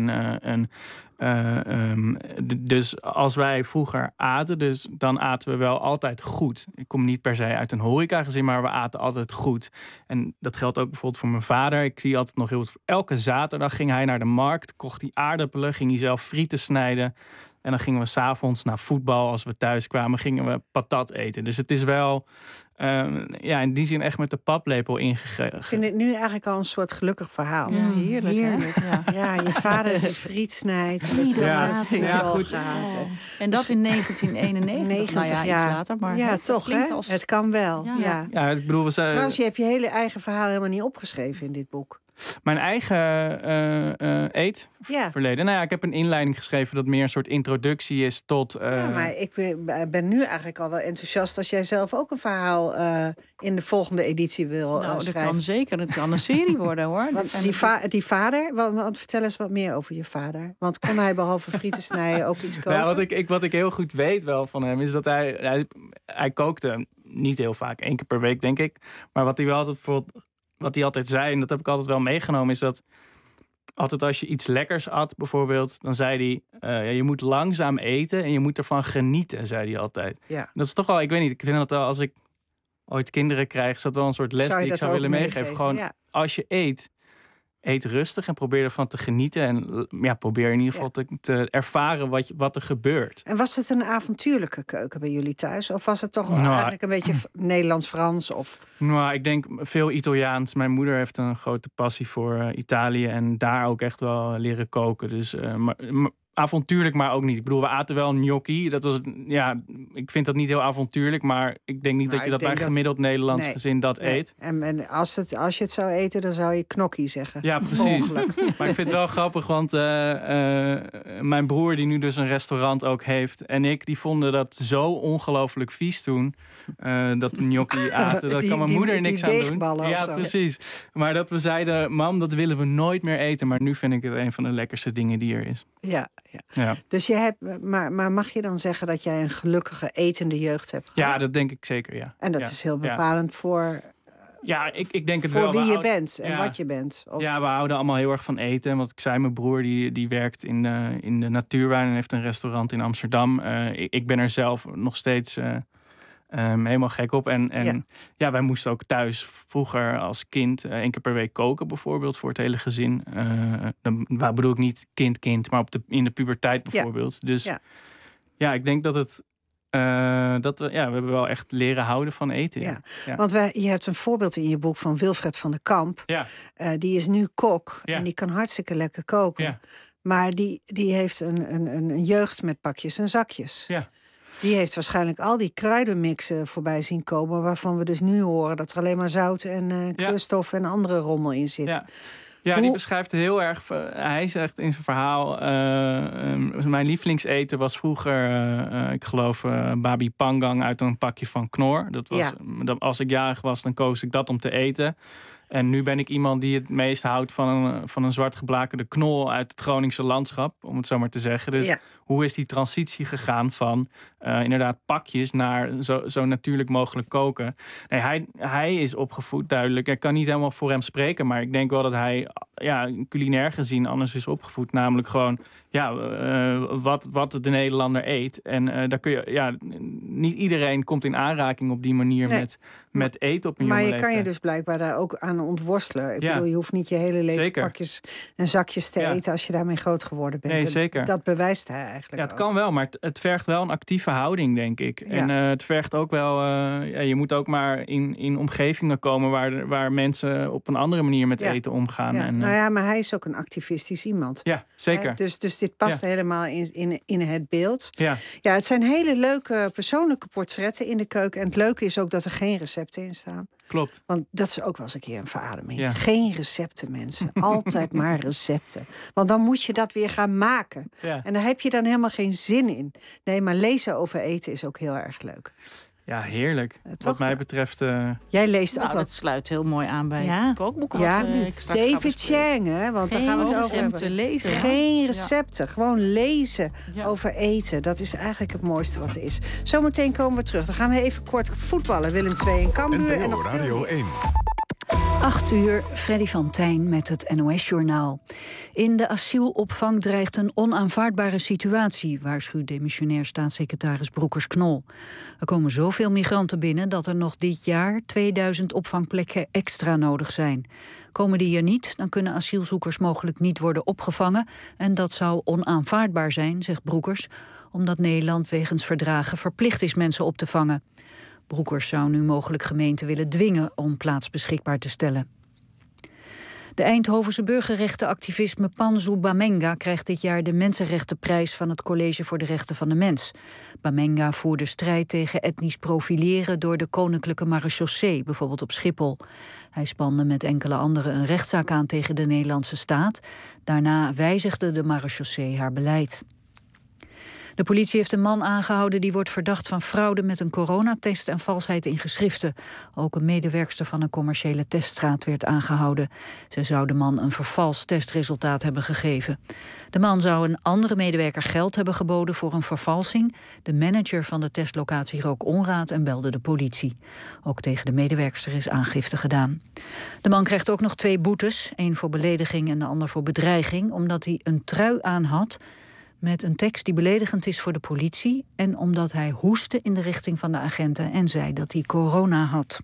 Dus als wij vroeger aten, dan aten we wel altijd goed. Ik kom niet per se uit een horecagezin, maar we aten altijd goed. En dat geldt ook bijvoorbeeld voor mijn vader. Ik zie altijd nog heel goed. Elke zaterdag ging hij naar de markt, kocht hij aardappelen, ging hij zelf frieten snijden. En dan gingen we 's avonds naar voetbal. Als we thuis kwamen, gingen we patat eten. Dus het is wel in die zin echt met de paplepel ingegeven. Ik vind het nu eigenlijk al een soort gelukkig verhaal. Ja, heerlijk. Ja, je vader die friet snijdt. Goed. En dat in 1991. Nou ja, iets later. Maar ja, toch, hè? Het kan wel. Ja. Ik bedoel, trouwens, je hebt je hele eigen verhaal helemaal niet opgeschreven in dit boek. Mijn eigen eetverleden. Nou ja, ik heb een inleiding geschreven dat meer een soort introductie is tot... Ja, maar ik ben nu eigenlijk al wel enthousiast als jij zelf ook een verhaal in de volgende editie wil schrijven. Dat kan zeker. Het kan een serie worden, hoor. Want die vader, want vertel eens wat meer over je vader. Want kon hij behalve frieten snijden ook iets koken? Ja, wat ik heel goed weet wel van hem is dat hij kookte niet heel vaak. 1 keer per week, denk ik. Maar wat hij wel altijd wat hij altijd zei, en dat heb ik altijd wel meegenomen, is dat altijd als je iets lekkers at, bijvoorbeeld, dan zei hij, je moet langzaam eten en je moet ervan genieten, zei hij altijd. Ja. Dat is toch wel, ik weet niet, ik vind dat wel, als ik ooit kinderen krijg, is dat wel een soort les die ik zou willen meegeven. Gewoon, als je eet rustig en probeer ervan te genieten. En probeer in ieder geval te ervaren wat er gebeurt. En was het een avontuurlijke keuken bij jullie thuis? Of was het toch eigenlijk een beetje Nederlands-Frans? Nou, ik denk veel Italiaans. Mijn moeder heeft een grote passie voor Italië. En daar ook echt wel leren koken. Dus avontuurlijk, maar ook niet. Ik bedoel, we aten wel gnocchi. Dat was, ik vind dat niet heel avontuurlijk. Maar ik denk niet dat je dat bij gemiddeld Nederlands gezin eet. En als je het zou eten, dan zou je knokkie zeggen. Ja, precies. Maar ik vind het wel grappig, want mijn broer, die nu dus een restaurant ook heeft, en ik, die vonden dat zo ongelooflijk vies toen. Dat we gnocchi aten. Dat kan mijn moeder niks aan doen. Ja, precies. Maar dat we zeiden, mam, dat willen we nooit meer eten. Maar nu vind ik het een van de lekkerste dingen die er is. Ja. Dus je hebt, maar mag je dan zeggen dat jij een gelukkige etende jeugd hebt gehad? Ja, dat denk ik zeker, ja. En dat is heel bepalend voor... Ja, ik denk het voor wel. Voor wie je bent en wat je bent. Of... Ja, we houden allemaal heel erg van eten. Want ik zei, mijn broer die werkt in de natuurwijn en heeft een restaurant in Amsterdam. Ik ben er zelf nog steeds helemaal gek op. En wij moesten ook thuis vroeger als kind 1 keer per week koken bijvoorbeeld voor het hele gezin. Waar bedoel ik niet kind, maar in de puberteit bijvoorbeeld. Ja. Dus ik denk dat het... we hebben wel echt leren houden van eten. Ja. Want je hebt een voorbeeld in je boek van Wilfred van der Kamp. Ja. Die is nu kok en die kan hartstikke lekker koken. Ja. Maar die heeft een jeugd met pakjes en zakjes. Ja. Die heeft waarschijnlijk al die kruidenmixen voorbij zien komen, waarvan we dus nu horen dat er alleen maar zout en kleurstof en andere rommel in zit. Ja, die beschrijft heel erg. Hij zegt in zijn verhaal, mijn lievelingseten was vroeger, ik geloof, babi panggang uit een pakje van Knorr. Dat was, als ik jarig was, dan koos ik dat om te eten. En nu ben ik iemand die het meest houdt van een zwart geblakerde knol uit het Groningse landschap, om het zo maar te zeggen. Dus hoe is die transitie gegaan van inderdaad pakjes naar zo natuurlijk mogelijk koken? Nee, hij is opgevoed, duidelijk. Ik kan niet helemaal voor hem spreken, maar ik denk wel dat hij culinair gezien anders is opgevoed. Namelijk gewoon wat de Nederlander eet. En daar kun je, niet iedereen komt in aanraking op die manier met eten op een jonge leeftijd. Maar je kan je dus blijkbaar daar ook aan ontworstelen. Ik bedoel, je hoeft niet je hele leven pakjes en zakjes te eten als je daarmee groot geworden bent. Nee, zeker. Dat bewijst hij eigenlijk. Ja, het kan wel, maar het vergt wel een actieve houding, denk ik. Ja. En het vergt ook wel, je moet ook maar in omgevingen komen waar mensen op een andere manier met eten omgaan. Ja. Nou ja, maar hij is ook een activistisch iemand. Ja, zeker. Dus dit past helemaal in het beeld. Ja. Ja, het zijn hele leuke persoonlijke portretten in de keuken. En het leuke is ook dat er geen recepten in staan. Klopt. Want dat is ook wel eens een keer een verademing. Ja. Geen recepten, mensen. Altijd maar recepten. Want dan moet je dat weer gaan maken. Ja. En daar heb je dan helemaal geen zin in. Nee, maar lezen over eten is ook heel erg leuk. Ja, heerlijk. Wat mij betreft... Jij leest ook wat. Dat sluit heel mooi aan bij het kookboek. Ja, David Chang, hè? Want daar gaan we het over hebben. Lezen, Geen recepten, gewoon lezen over eten. Dat is eigenlijk het mooiste wat er is. Zometeen komen we terug. Dan gaan we even kort voetballen. Willem II en Cambuur. En nog Radio 1. 8 uur, Freddy van Tijn met het NOS-journaal. In de asielopvang dreigt een onaanvaardbare situatie, waarschuwt demissionair staatssecretaris Broekers-Knol. Er komen zoveel migranten binnen dat er nog dit jaar 2000 opvangplekken extra nodig zijn. Komen die er niet, dan kunnen asielzoekers mogelijk niet worden opgevangen. En dat zou onaanvaardbaar zijn, zegt Broekers, omdat Nederland wegens verdragen verplicht is mensen op te vangen. Broekers zou nu mogelijk gemeenten willen dwingen om plaats beschikbaar te stellen. De Eindhovense burgerrechtenactivist Mpanzu Bamenga krijgt dit jaar de Mensenrechtenprijs van het College voor de Rechten van de Mens. Bamenga voerde strijd tegen etnisch profileren door de Koninklijke Marechaussee, bijvoorbeeld op Schiphol. Hij spande met enkele anderen een rechtszaak aan tegen de Nederlandse staat. Daarna wijzigde de Marechaussee haar beleid. De politie heeft een man aangehouden die wordt verdacht van fraude met een coronatest en valsheid in geschriften. Ook een medewerkster van een commerciële teststraat werd aangehouden. Ze zou de man een vervalst testresultaat hebben gegeven. De man zou een andere medewerker geld hebben geboden voor een vervalsing. De manager van de testlocatie rook onraad en belde de politie. Ook tegen de medewerkster is aangifte gedaan. De man krijgt ook nog 2 boetes. 1 voor belediging en de ander voor bedreiging, omdat hij een trui aan had met een tekst die beledigend is voor de politie en omdat hij hoestte in de richting van de agenten en zei dat hij corona had.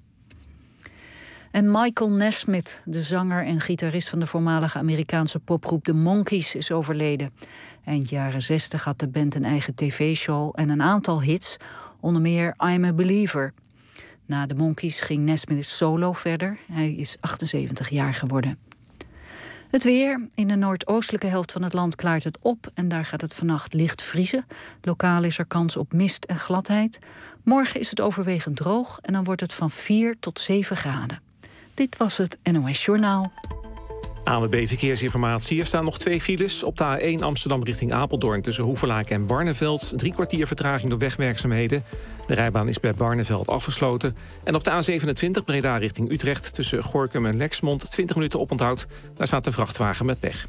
En Michael Nesmith, de zanger en gitarist van de voormalige Amerikaanse popgroep The Monkees, is overleden. Eind jaren 60 had de band een eigen tv-show en een aantal hits, onder meer I'm a Believer. Na de Monkees ging Nesmith solo verder. Hij is 78 jaar geworden. Het weer. In de noordoostelijke helft van het land klaart het op en daar gaat het vannacht licht vriezen. Lokaal is er kans op mist en gladheid. Morgen is het overwegend droog en dan wordt het van 4 tot 7 graden. Dit was het NOS Journaal. ANWB Verkeersinformatie. Er staan nog 2 files. Op de A1 Amsterdam richting Apeldoorn tussen Hoevelaken en Barneveld. 3 kwartier vertraging door wegwerkzaamheden. De rijbaan is bij Barneveld afgesloten. En op de A27 Breda richting Utrecht tussen Gorinchem en Lexmond 20 minuten oponthoud. Daar staat de vrachtwagen met pech.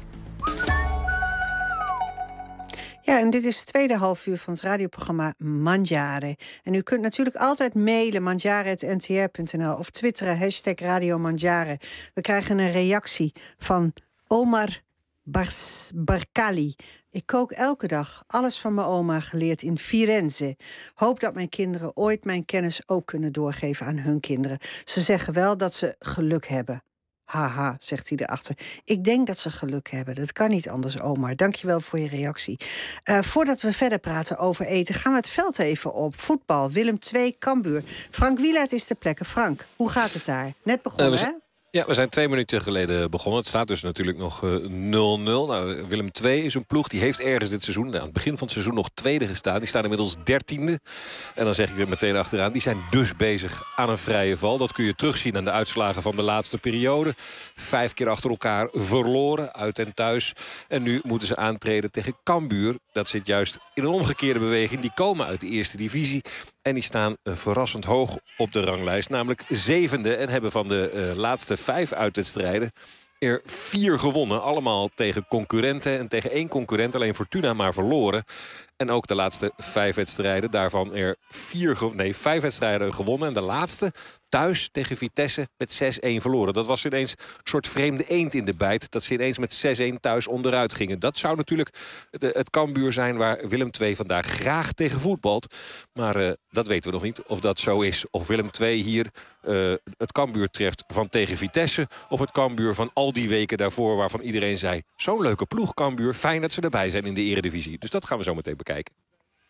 Ja, en dit is het tweede halfuur van het radioprogramma Mangiare. En u kunt natuurlijk altijd mailen mangiare@ntr.nl of twitteren #Radio Mangiare. We krijgen een reactie van Omar Barcali. Ik kook elke dag. Alles van mijn oma geleerd in Firenze. Hoop dat mijn kinderen ooit mijn kennis ook kunnen doorgeven aan hun kinderen. Ze zeggen wel dat ze geluk hebben. Haha, zegt hij erachter. Ik denk dat ze geluk hebben. Dat kan niet anders, Omar. Dankjewel voor je reactie. Voordat we verder praten over eten, gaan we het veld even op. Voetbal, Willem II, Cambuur. Frank Wielaert is ter plekke. Frank, hoe gaat het daar? Net begonnen, hè? Ja, we zijn 2 minuten geleden begonnen. Het staat dus natuurlijk nog 0-0. Nou, Willem II is een ploeg die heeft ergens dit seizoen, aan het begin van het seizoen, nog tweede gestaan. Die staan inmiddels 13e. En dan zeg ik er meteen achteraan, die zijn dus bezig aan een vrije val. Dat kun je terugzien aan de uitslagen van de laatste periode. 5 keer achter elkaar verloren, uit en thuis. En nu moeten ze aantreden tegen Cambuur. Dat zit juist in een omgekeerde beweging. Die komen uit de eerste divisie. En die staan verrassend hoog op de ranglijst. Namelijk 7e en hebben van de laatste 5 uitwedstrijden er 4 gewonnen. Allemaal tegen concurrenten en tegen 1 concurrent. Alleen Fortuna maar verloren. En ook de laatste 5 wedstrijden. Daarvan er 5 wedstrijden gewonnen. En de laatste thuis tegen Vitesse met 6-1 verloren. Dat was ineens een soort vreemde eend in de bijt. Dat ze ineens met 6-1 thuis onderuit gingen. Dat zou natuurlijk het Cambuur zijn waar Willem II vandaag graag tegen voetbalt. Maar dat weten we nog niet of dat zo is. Of Willem II hier het Cambuur treft van tegen Vitesse. Of het Cambuur van al die weken daarvoor waarvan iedereen zei, zo'n leuke ploeg Cambuur. Fijn dat ze erbij zijn in de eredivisie. Dus dat gaan we zo meteen bekijken.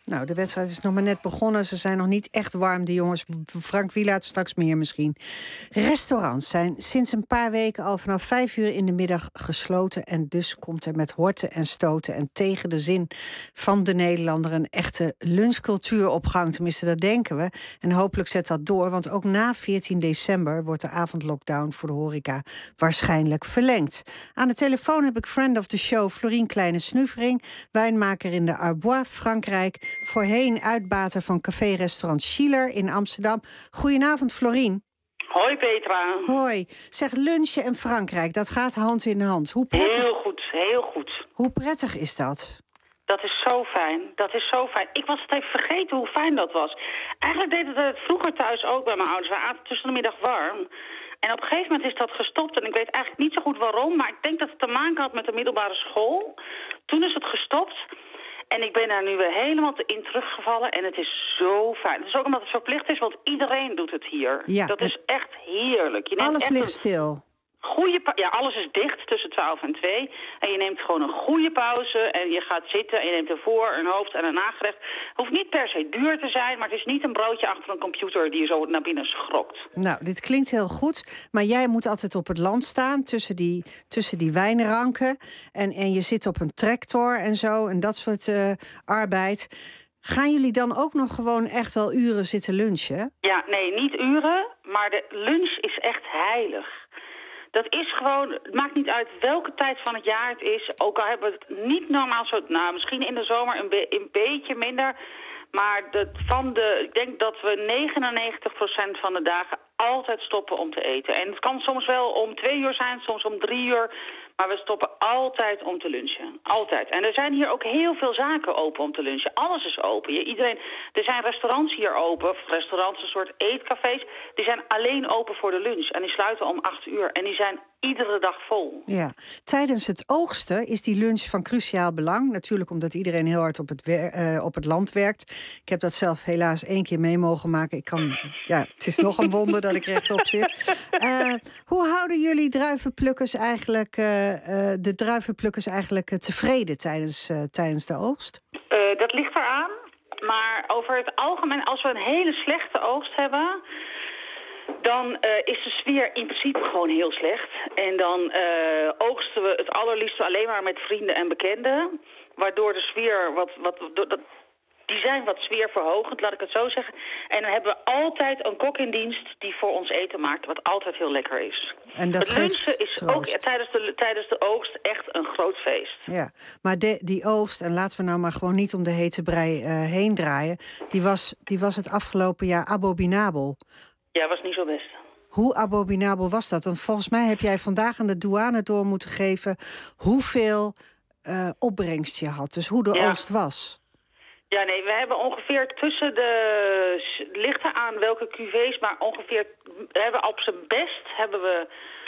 Nou, de wedstrijd is nog maar net begonnen. Ze zijn nog niet echt warm, de jongens. Frank Wielaert straks meer misschien. Restaurants zijn sinds een paar weken al vanaf 5 uur in de middag gesloten. En dus komt er met horten en stoten en tegen de zin van de Nederlander een echte lunchcultuur op gang. Tenminste, dat denken we. En hopelijk zet dat door, want ook na 14 december wordt de avondlockdown voor de horeca waarschijnlijk verlengd. Aan de telefoon heb ik friend of the show Florien Kleine-Snuvering, wijnmaker in de Arbois, Frankrijk. Voorheen uitbater van café-restaurant Schiller in Amsterdam. Goedenavond, Florien. Hoi, Petra. Hoi. Zeg, lunchen in Frankrijk, dat gaat hand in hand. Hoe prettig... Heel goed, heel goed. Hoe prettig is dat? Dat is zo fijn, dat is zo fijn. Ik was het even vergeten hoe fijn dat was. Eigenlijk deden we het vroeger thuis ook bij mijn ouders. We aten tussen de middag warm. En op een gegeven moment is dat gestopt. En ik weet eigenlijk niet zo goed waarom, maar ik denk dat het te maken had met de middelbare school. Toen is het gestopt. En ik ben daar nu weer helemaal in teruggevallen. En het is zo fijn. Het is ook omdat het verplicht is, want iedereen doet het hier. Ja, dat is echt heerlijk. Je neemt alles echt ligt stil. Ja, alles is dicht tussen 12 en 2. En je neemt gewoon een goede pauze. En je gaat zitten en je neemt een voor-, een hoofd- en een nagerecht. Het hoeft niet per se duur te zijn, maar het is niet een broodje achter een computer die je zo naar binnen schrokt. Nou, dit klinkt heel goed. Maar jij moet altijd op het land staan tussen die wijnranken. En je zit op een tractor en zo en dat soort arbeid. Gaan jullie dan ook nog gewoon echt wel uren zitten lunchen? Ja, nee, niet uren, maar de lunch is echt heilig. Dat is gewoon, het maakt niet uit welke tijd van het jaar het is. Ook al hebben we het niet normaal zo, nou misschien in de zomer een beetje minder. Maar ik denk dat we 99% van de dagen altijd stoppen om te eten. En het kan soms wel om 2 uur zijn, soms om 3 uur. Maar we stoppen altijd om te lunchen. Altijd. En er zijn hier ook heel veel zaken open om te lunchen. Alles is open. Er zijn restaurants hier open. Restaurants, een soort eetcafés. Die zijn alleen open voor de lunch. En die sluiten om 8 uur. En die zijn iedere dag vol. Ja. Tijdens het oogsten is die lunch van cruciaal belang. Natuurlijk omdat iedereen heel hard op het land werkt. Ik heb dat zelf helaas 1 keer mee mogen maken. Het is nog een wonder dat ik rechtop zit. Hoe houden jullie druivenplukkers eigenlijk... de druivenplukkers eigenlijk tevreden tijdens de oogst? Dat ligt eraan. Maar over het algemeen, als we een hele slechte oogst hebben... dan is de sfeer in principe gewoon heel slecht. En dan oogsten we het allerliefst alleen maar met vrienden en bekenden. Waardoor de sfeer die zijn wat sfeerverhogend, laat ik het zo zeggen. En dan hebben we altijd een kok in dienst die voor ons eten maakt, wat altijd heel lekker is. En dat het lunchen is troost. ook tijdens de oogst echt een groot feest. Ja, maar die oogst, en laten we nou maar gewoon niet om de hete brei heen draaien... die was het afgelopen jaar abominabel. Ja, was niet zo best. Hoe abominabel was dat? Want volgens mij heb jij vandaag aan de douane door moeten geven... hoeveel opbrengst je had, dus hoe de oogst was. Ja, nee, we hebben ongeveer tussen ligt er aan welke cuvées, maar ongeveer op zijn best hebben we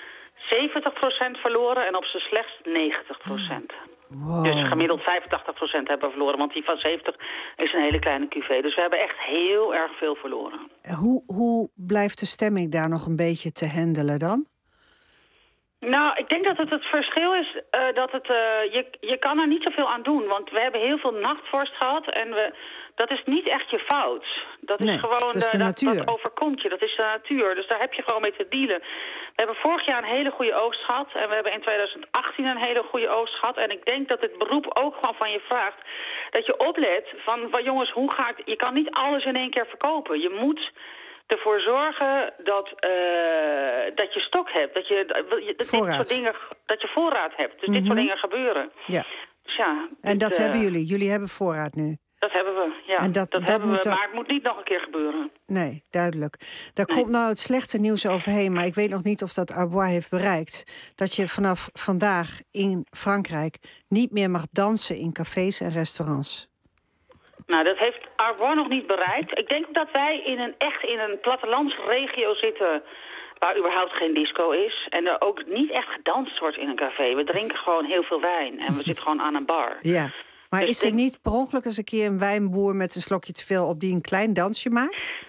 70% verloren en op zijn slechtst 90%. Wow. Dus gemiddeld 85% hebben we verloren, want die van 70 is een hele kleine cuvée. Dus we hebben echt heel erg veel verloren. Hoe blijft de stemming daar nog een beetje te handelen dan? Nou, ik denk dat het verschil is dat je kan er niet zoveel aan doen. Want we hebben heel veel nachtvorst gehad en dat is niet echt je fout. Dat is gewoon dat overkomt je. Dat is de natuur. Dus daar heb je gewoon mee te dealen. We hebben vorig jaar een hele goede oogst gehad. En we hebben in 2018 een hele goede oogst gehad. En ik denk dat het beroep ook gewoon van je vraagt dat je oplet van jongens, je kan niet alles in één keer verkopen. Je moet ervoor zorgen dat je stok hebt. Dat je voorraad hebt. Dus dit soort dingen gebeuren. Ja. Dus ja, en dat hebben jullie. Jullie hebben voorraad nu. Dat hebben we, ja. En dat hebben we, maar het moet niet nog een keer gebeuren. Nee, duidelijk. Daar komt nou het slechte nieuws overheen, maar ik weet nog niet of dat Arbois heeft bereikt. Dat je vanaf vandaag in Frankrijk niet meer mag dansen in cafés en restaurants. Nou, dat heeft Arbois nog niet bereikt. Ik denk dat wij in een plattelandsregio zitten waar überhaupt geen disco is. En er ook niet echt gedanst wordt in een café. We drinken gewoon heel veel wijn en we zitten gewoon aan een bar. Ja, maar is er niet per ongeluk eens een keer een wijnboer met een slokje te veel op die een klein dansje maakt?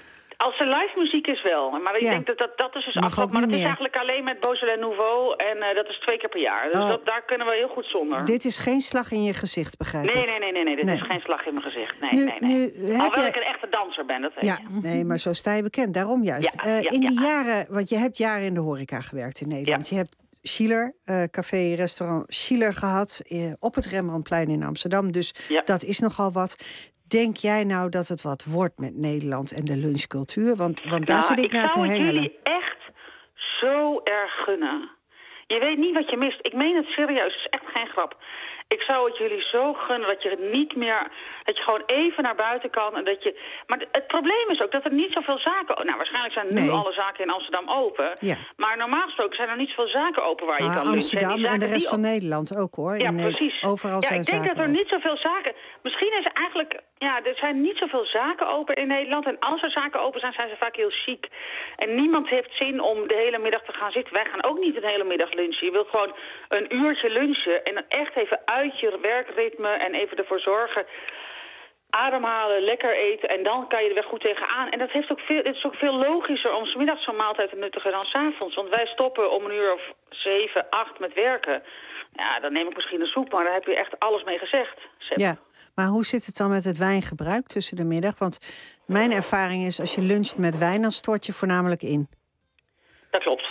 Als er live muziek is wel. Maar ik denk dat is dus afgelopen. Maar dat is eigenlijk alleen met Beaujolais Nouveau. En dat is 2 keer per jaar. Dus daar kunnen we heel goed zonder. Dit is geen slag in je gezicht, begrijp ik? Nee. Dit is geen slag in mijn gezicht. Nee. Alhoewel ik een echte danser ben, dat weet je. Nee, maar zo sta je bekend. Daarom juist. In die jaren, want je hebt jaren in de horeca gewerkt in Nederland. Je hebt Schiller, café, restaurant Schiller gehad op het Rembrandtplein in Amsterdam. Dus dat is nogal wat. Denk jij nou dat het wat wordt met Nederland en de lunchcultuur? Want daar zit ik naar te hengelen. Ik zou het jullie echt zo erg gunnen. Je weet niet wat je mist. Ik meen het serieus, het is echt geen grap. Ik zou het jullie zo gunnen dat je het niet meer... dat je gewoon even naar buiten kan. En dat je, maar het probleem is ook dat er niet zoveel zaken... Nou, waarschijnlijk zijn nu alle zaken in Amsterdam open. Ja. Maar normaal gesproken zijn er niet zoveel zaken open waar je kan lunchen. Amsterdam en de rest van Nederland ook, hoor. Ja, precies. Overal zijn ik denk zaken dat er niet zoveel zaken... Misschien is eigenlijk... Ja, er zijn niet zoveel zaken open in Nederland. En als er zaken open zijn, zijn ze vaak heel chic. En niemand heeft zin om de hele middag te gaan zitten. Wij gaan ook niet een hele middag lunchen. Je wilt gewoon een uurtje lunchen. En dan echt even uit je werkritme en even ervoor zorgen. Ademhalen, lekker eten. En dan kan je er weer goed tegenaan. En dat heeft ook het is ook veel logischer om 's middags zo'n maaltijd te nuttigen dan 's avonds. Want wij stoppen om 7, 8 met werken. Ja, dan neem ik misschien een soep, maar daar heb je echt alles mee gezegd. Ja, maar hoe zit het dan met het wijngebruik tussen de middag? Want mijn ervaring is, als je luncht met wijn, dan stort je voornamelijk in. Dat klopt.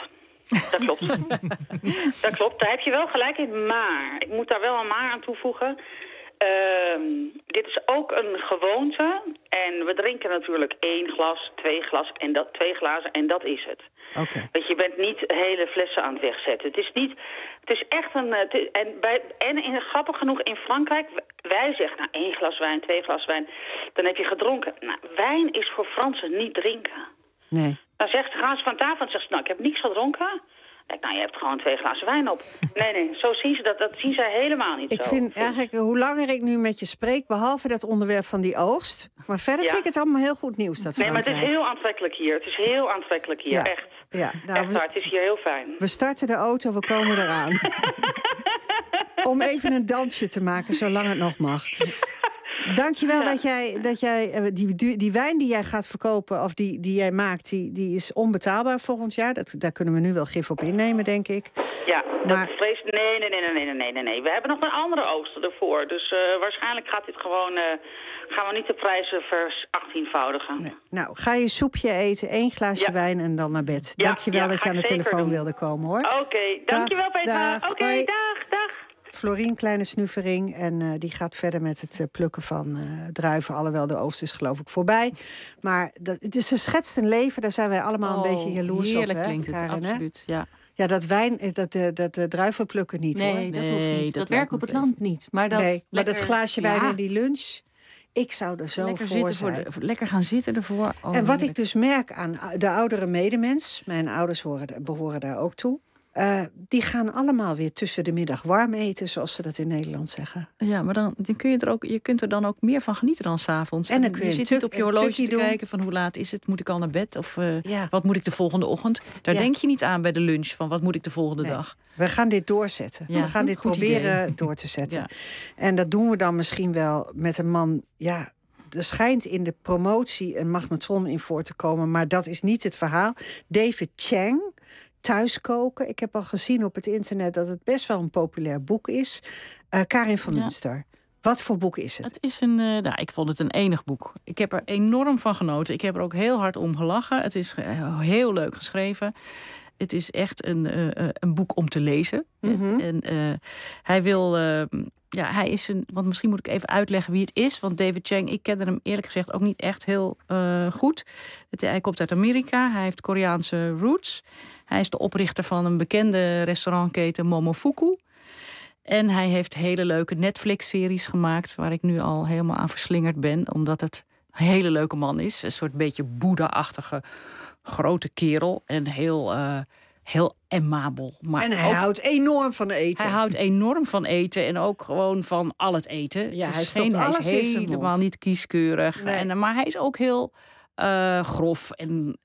Dat klopt, daar heb je wel gelijk in. Maar, ik moet daar wel een maar aan toevoegen. Dit is ook een gewoonte. En we drinken natuurlijk 1 glas, 2 glazen en dat is het. Okay. Want je bent niet hele flessen aan het wegzetten. Het is echt een... grappig genoeg, in Frankrijk, wij zeggen, nou, 1 glas wijn, 2 glas wijn, dan heb je gedronken. Nou, wijn is voor Fransen niet drinken. Nee. Dan gaan ze van tafel en zeggen ze, nou, ik heb niks gedronken. Nou, je hebt gewoon 2 glazen wijn op. Nee, zo zien ze dat zien zij helemaal niet ik zo. Ik vind eigenlijk, hoe langer ik nu met je spreek, behalve dat onderwerp van die oogst, maar verder vind ik het allemaal heel goed nieuws. Dat maar het is heel aantrekkelijk hier. Echt. Ja, nou, echt waar, het is hier heel fijn. We starten de auto, we komen eraan. Om even een dansje te maken, zolang het nog mag. Dankjewel dat jij die wijn die jij gaat verkopen, of die jij maakt, die is onbetaalbaar volgend jaar. Daar kunnen we nu wel gif op innemen, denk ik. Ja, maar... dat is nee. We hebben nog een andere oogst ervoor. Dus waarschijnlijk gaat dit gewoon... gaan we niet de prijzen vers-18voudigen. Nee. Nou, ga je soepje eten, 1 glaasje wijn en dan naar bed. Dankjewel dat je aan de telefoon wilde komen, hoor. Oké, dankjewel Petra. Oké, dag. Florien, kleine snuffering. En die gaat verder met het plukken van druiven. Alhoewel de oogst is geloof ik voorbij. Maar ze schetst een leven, daar zijn wij allemaal een beetje jaloers op. Heerlijk klinkt het, Karen, absoluut. Ja. Ja, dat wijn, dat druiven plukken niet, hoor. Nee, dat hoeft niet. Dat werkt op het land niet. Maar maar dat glaasje wijn en die lunch... Ik zou er zo voor zijn. Lekker gaan zitten ervoor. En wat ik dus merk aan de oudere medemens... mijn ouders behoren daar ook toe... die gaan allemaal weer tussen de middag warm eten, zoals ze dat in Nederland zeggen. Ja, maar dan kun je kunt er dan ook meer van genieten dan 's avonds. En dan kun je zit niet op je horloge te kijken van hoe laat is het, moet ik al naar bed? Of wat moet ik de volgende ochtend? Daar denk je niet aan bij de lunch van wat moet ik de volgende dag. We gaan dit doorzetten. We gaan dit proberen door te zetten. Ja. En dat doen we dan misschien wel met een man... Ja, er schijnt in de promotie een magnetron in voor te komen, maar dat is niet het verhaal. David Chang... Thuiskoken. Ik heb al gezien op het internet dat het best wel een populair boek is. Karin van Münster. Wat voor boek is het? Het is ik vond het een enig boek. Ik heb er enorm van genoten. Ik heb er ook heel hard om gelachen. Het is heel leuk geschreven. Het is echt een boek om te lezen. Mm-hmm. En hij wil... hij is want misschien moet ik even uitleggen wie het is. Want David Chang, ik kende hem eerlijk gezegd ook niet echt heel goed. Hij komt uit Amerika. Hij heeft Koreaanse roots. Hij is de oprichter van een bekende restaurantketen Momofuku. En hij heeft hele leuke Netflix-series gemaakt... waar ik nu al helemaal aan verslingerd ben. Omdat het een hele leuke man is. Een soort beetje Boeddha-achtige grote kerel. En heel aimabel. Maar en hij houdt enorm van eten. Hij houdt enorm van eten en ook gewoon van al het eten. Ja, hij stopt alles in zijn mond. Helemaal niet kieskeurig. Nee. Maar hij is ook heel grof en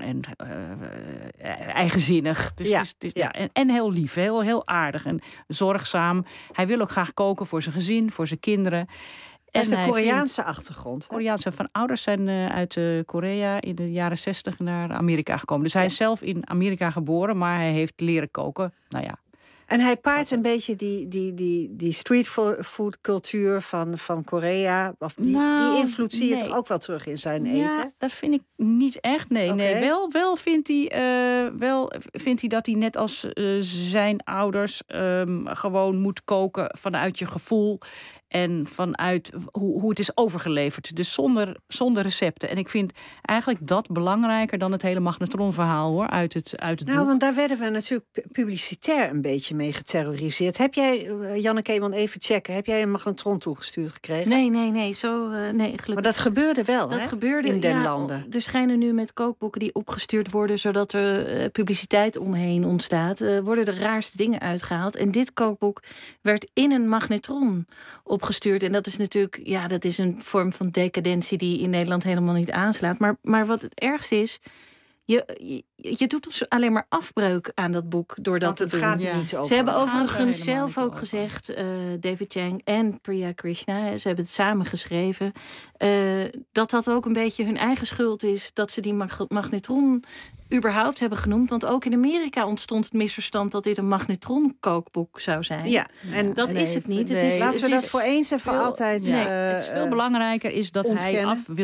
eigenzinnig. Dus en heel lief, heel aardig en zorgzaam. Hij wil ook graag koken voor zijn gezin, voor zijn kinderen. Dat is de Koreaanse achtergrond. Koreaanse van ouders zijn uit Korea in de jaren 60 naar Amerika gekomen. Dus hij is zelf in Amerika geboren, maar hij heeft leren koken. Nou ja. En hij paart een beetje die streetfood cultuur van Korea. Of die invloed zie je toch ook wel terug in zijn eten? Ja, dat vind ik niet echt. Nee, wel vindt hij dat hij net als zijn ouders gewoon moet koken vanuit je gevoel. En vanuit hoe het is overgeleverd. Dus zonder recepten. En ik vind eigenlijk dat belangrijker dan het hele magnetronverhaal, hoor, uit het boek. Want daar werden we natuurlijk publicitair een beetje mee geterroriseerd. Heb jij, Janneke, want even checken, heb jij een magnetron toegestuurd gekregen? Nee, nee, gelukkig. Maar dat gebeurde wel, dat hè? gebeurde, in den landen. Er schijnen nu met kookboeken die opgestuurd worden, zodat er publiciteit omheen ontstaat, worden de raarste dingen uitgehaald. En dit kookboek werd in een magnetron opgestuurd. En dat is natuurlijk, dat is een vorm van decadentie die in Nederland helemaal niet aanslaat. Maar wat het ergste is, je doet dus alleen maar afbreuk aan dat boek door dat te doen. Want het gaat niet over. Ze hebben overigens zelf ook gezegd, David Chang en Priya Krishna, ze hebben het samen geschreven, dat ook een beetje hun eigen schuld is dat ze die magnetron überhaupt hebben genoemd. Want ook in Amerika ontstond het misverstand dat dit een magnetron-kookboek zou zijn. Ja, en dat is het niet. Laten we dat voor eens en voor altijd. Het is veel belangrijker is dat hij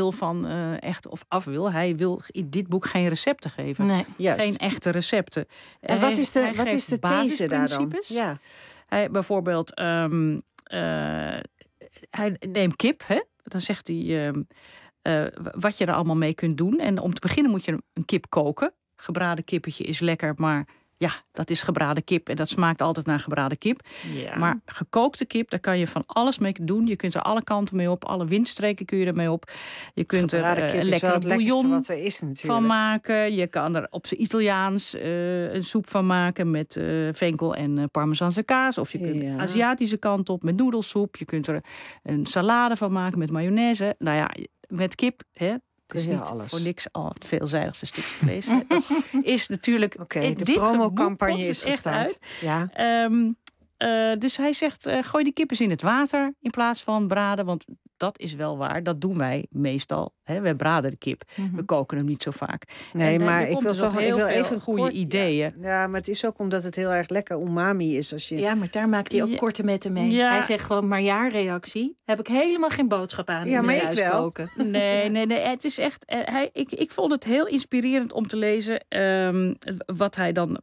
Hij wil in dit boek geen recepten geven. Nee. Geen echte recepten. En wat is de these daar dan? Ja. Hij bijvoorbeeld, hij neemt kip, hè? Dan zegt hij wat je er allemaal mee kunt doen. En om te beginnen moet je een kip koken. Gebraden kippetje is lekker, maar ja, dat is gebraden kip. En dat smaakt altijd naar gebraden kip. Ja. Maar gekookte kip, daar kan je van alles mee doen. Je kunt er alle kanten mee op. Alle windstreken kun je ermee op. Je kunt er een lekkere bouillon van maken. Je kan er op z'n Italiaans een soep van maken met venkel en parmezaanse kaas. Of je kunt de Aziatische kant op met noedelsoep. Je kunt er een salade van maken met mayonaise. Nou ja, met kip, hè. Het is niet voor niks al het veelzijdigste stuk vlees. Dat is natuurlijk... de promocampagne is gestart. Ja. Dus hij zegt, gooi die kip eens in het water in plaats van braden. Want dat is wel waar, dat doen wij meestal. We braden de kip, we koken hem niet zo vaak. Nee, maar ik wil even goede ideeën. Ja, maar het is ook omdat het heel erg lekker umami is. Als je... Ja, maar daar maakt hij ook korte metten mee. Ja. Hij zegt gewoon, maar ja-reactie. Heb ik helemaal geen boodschap aan. Ja, maar ik wel. Koken. Nee. Het is echt... Ik vond het heel inspirerend om te lezen wat hij dan...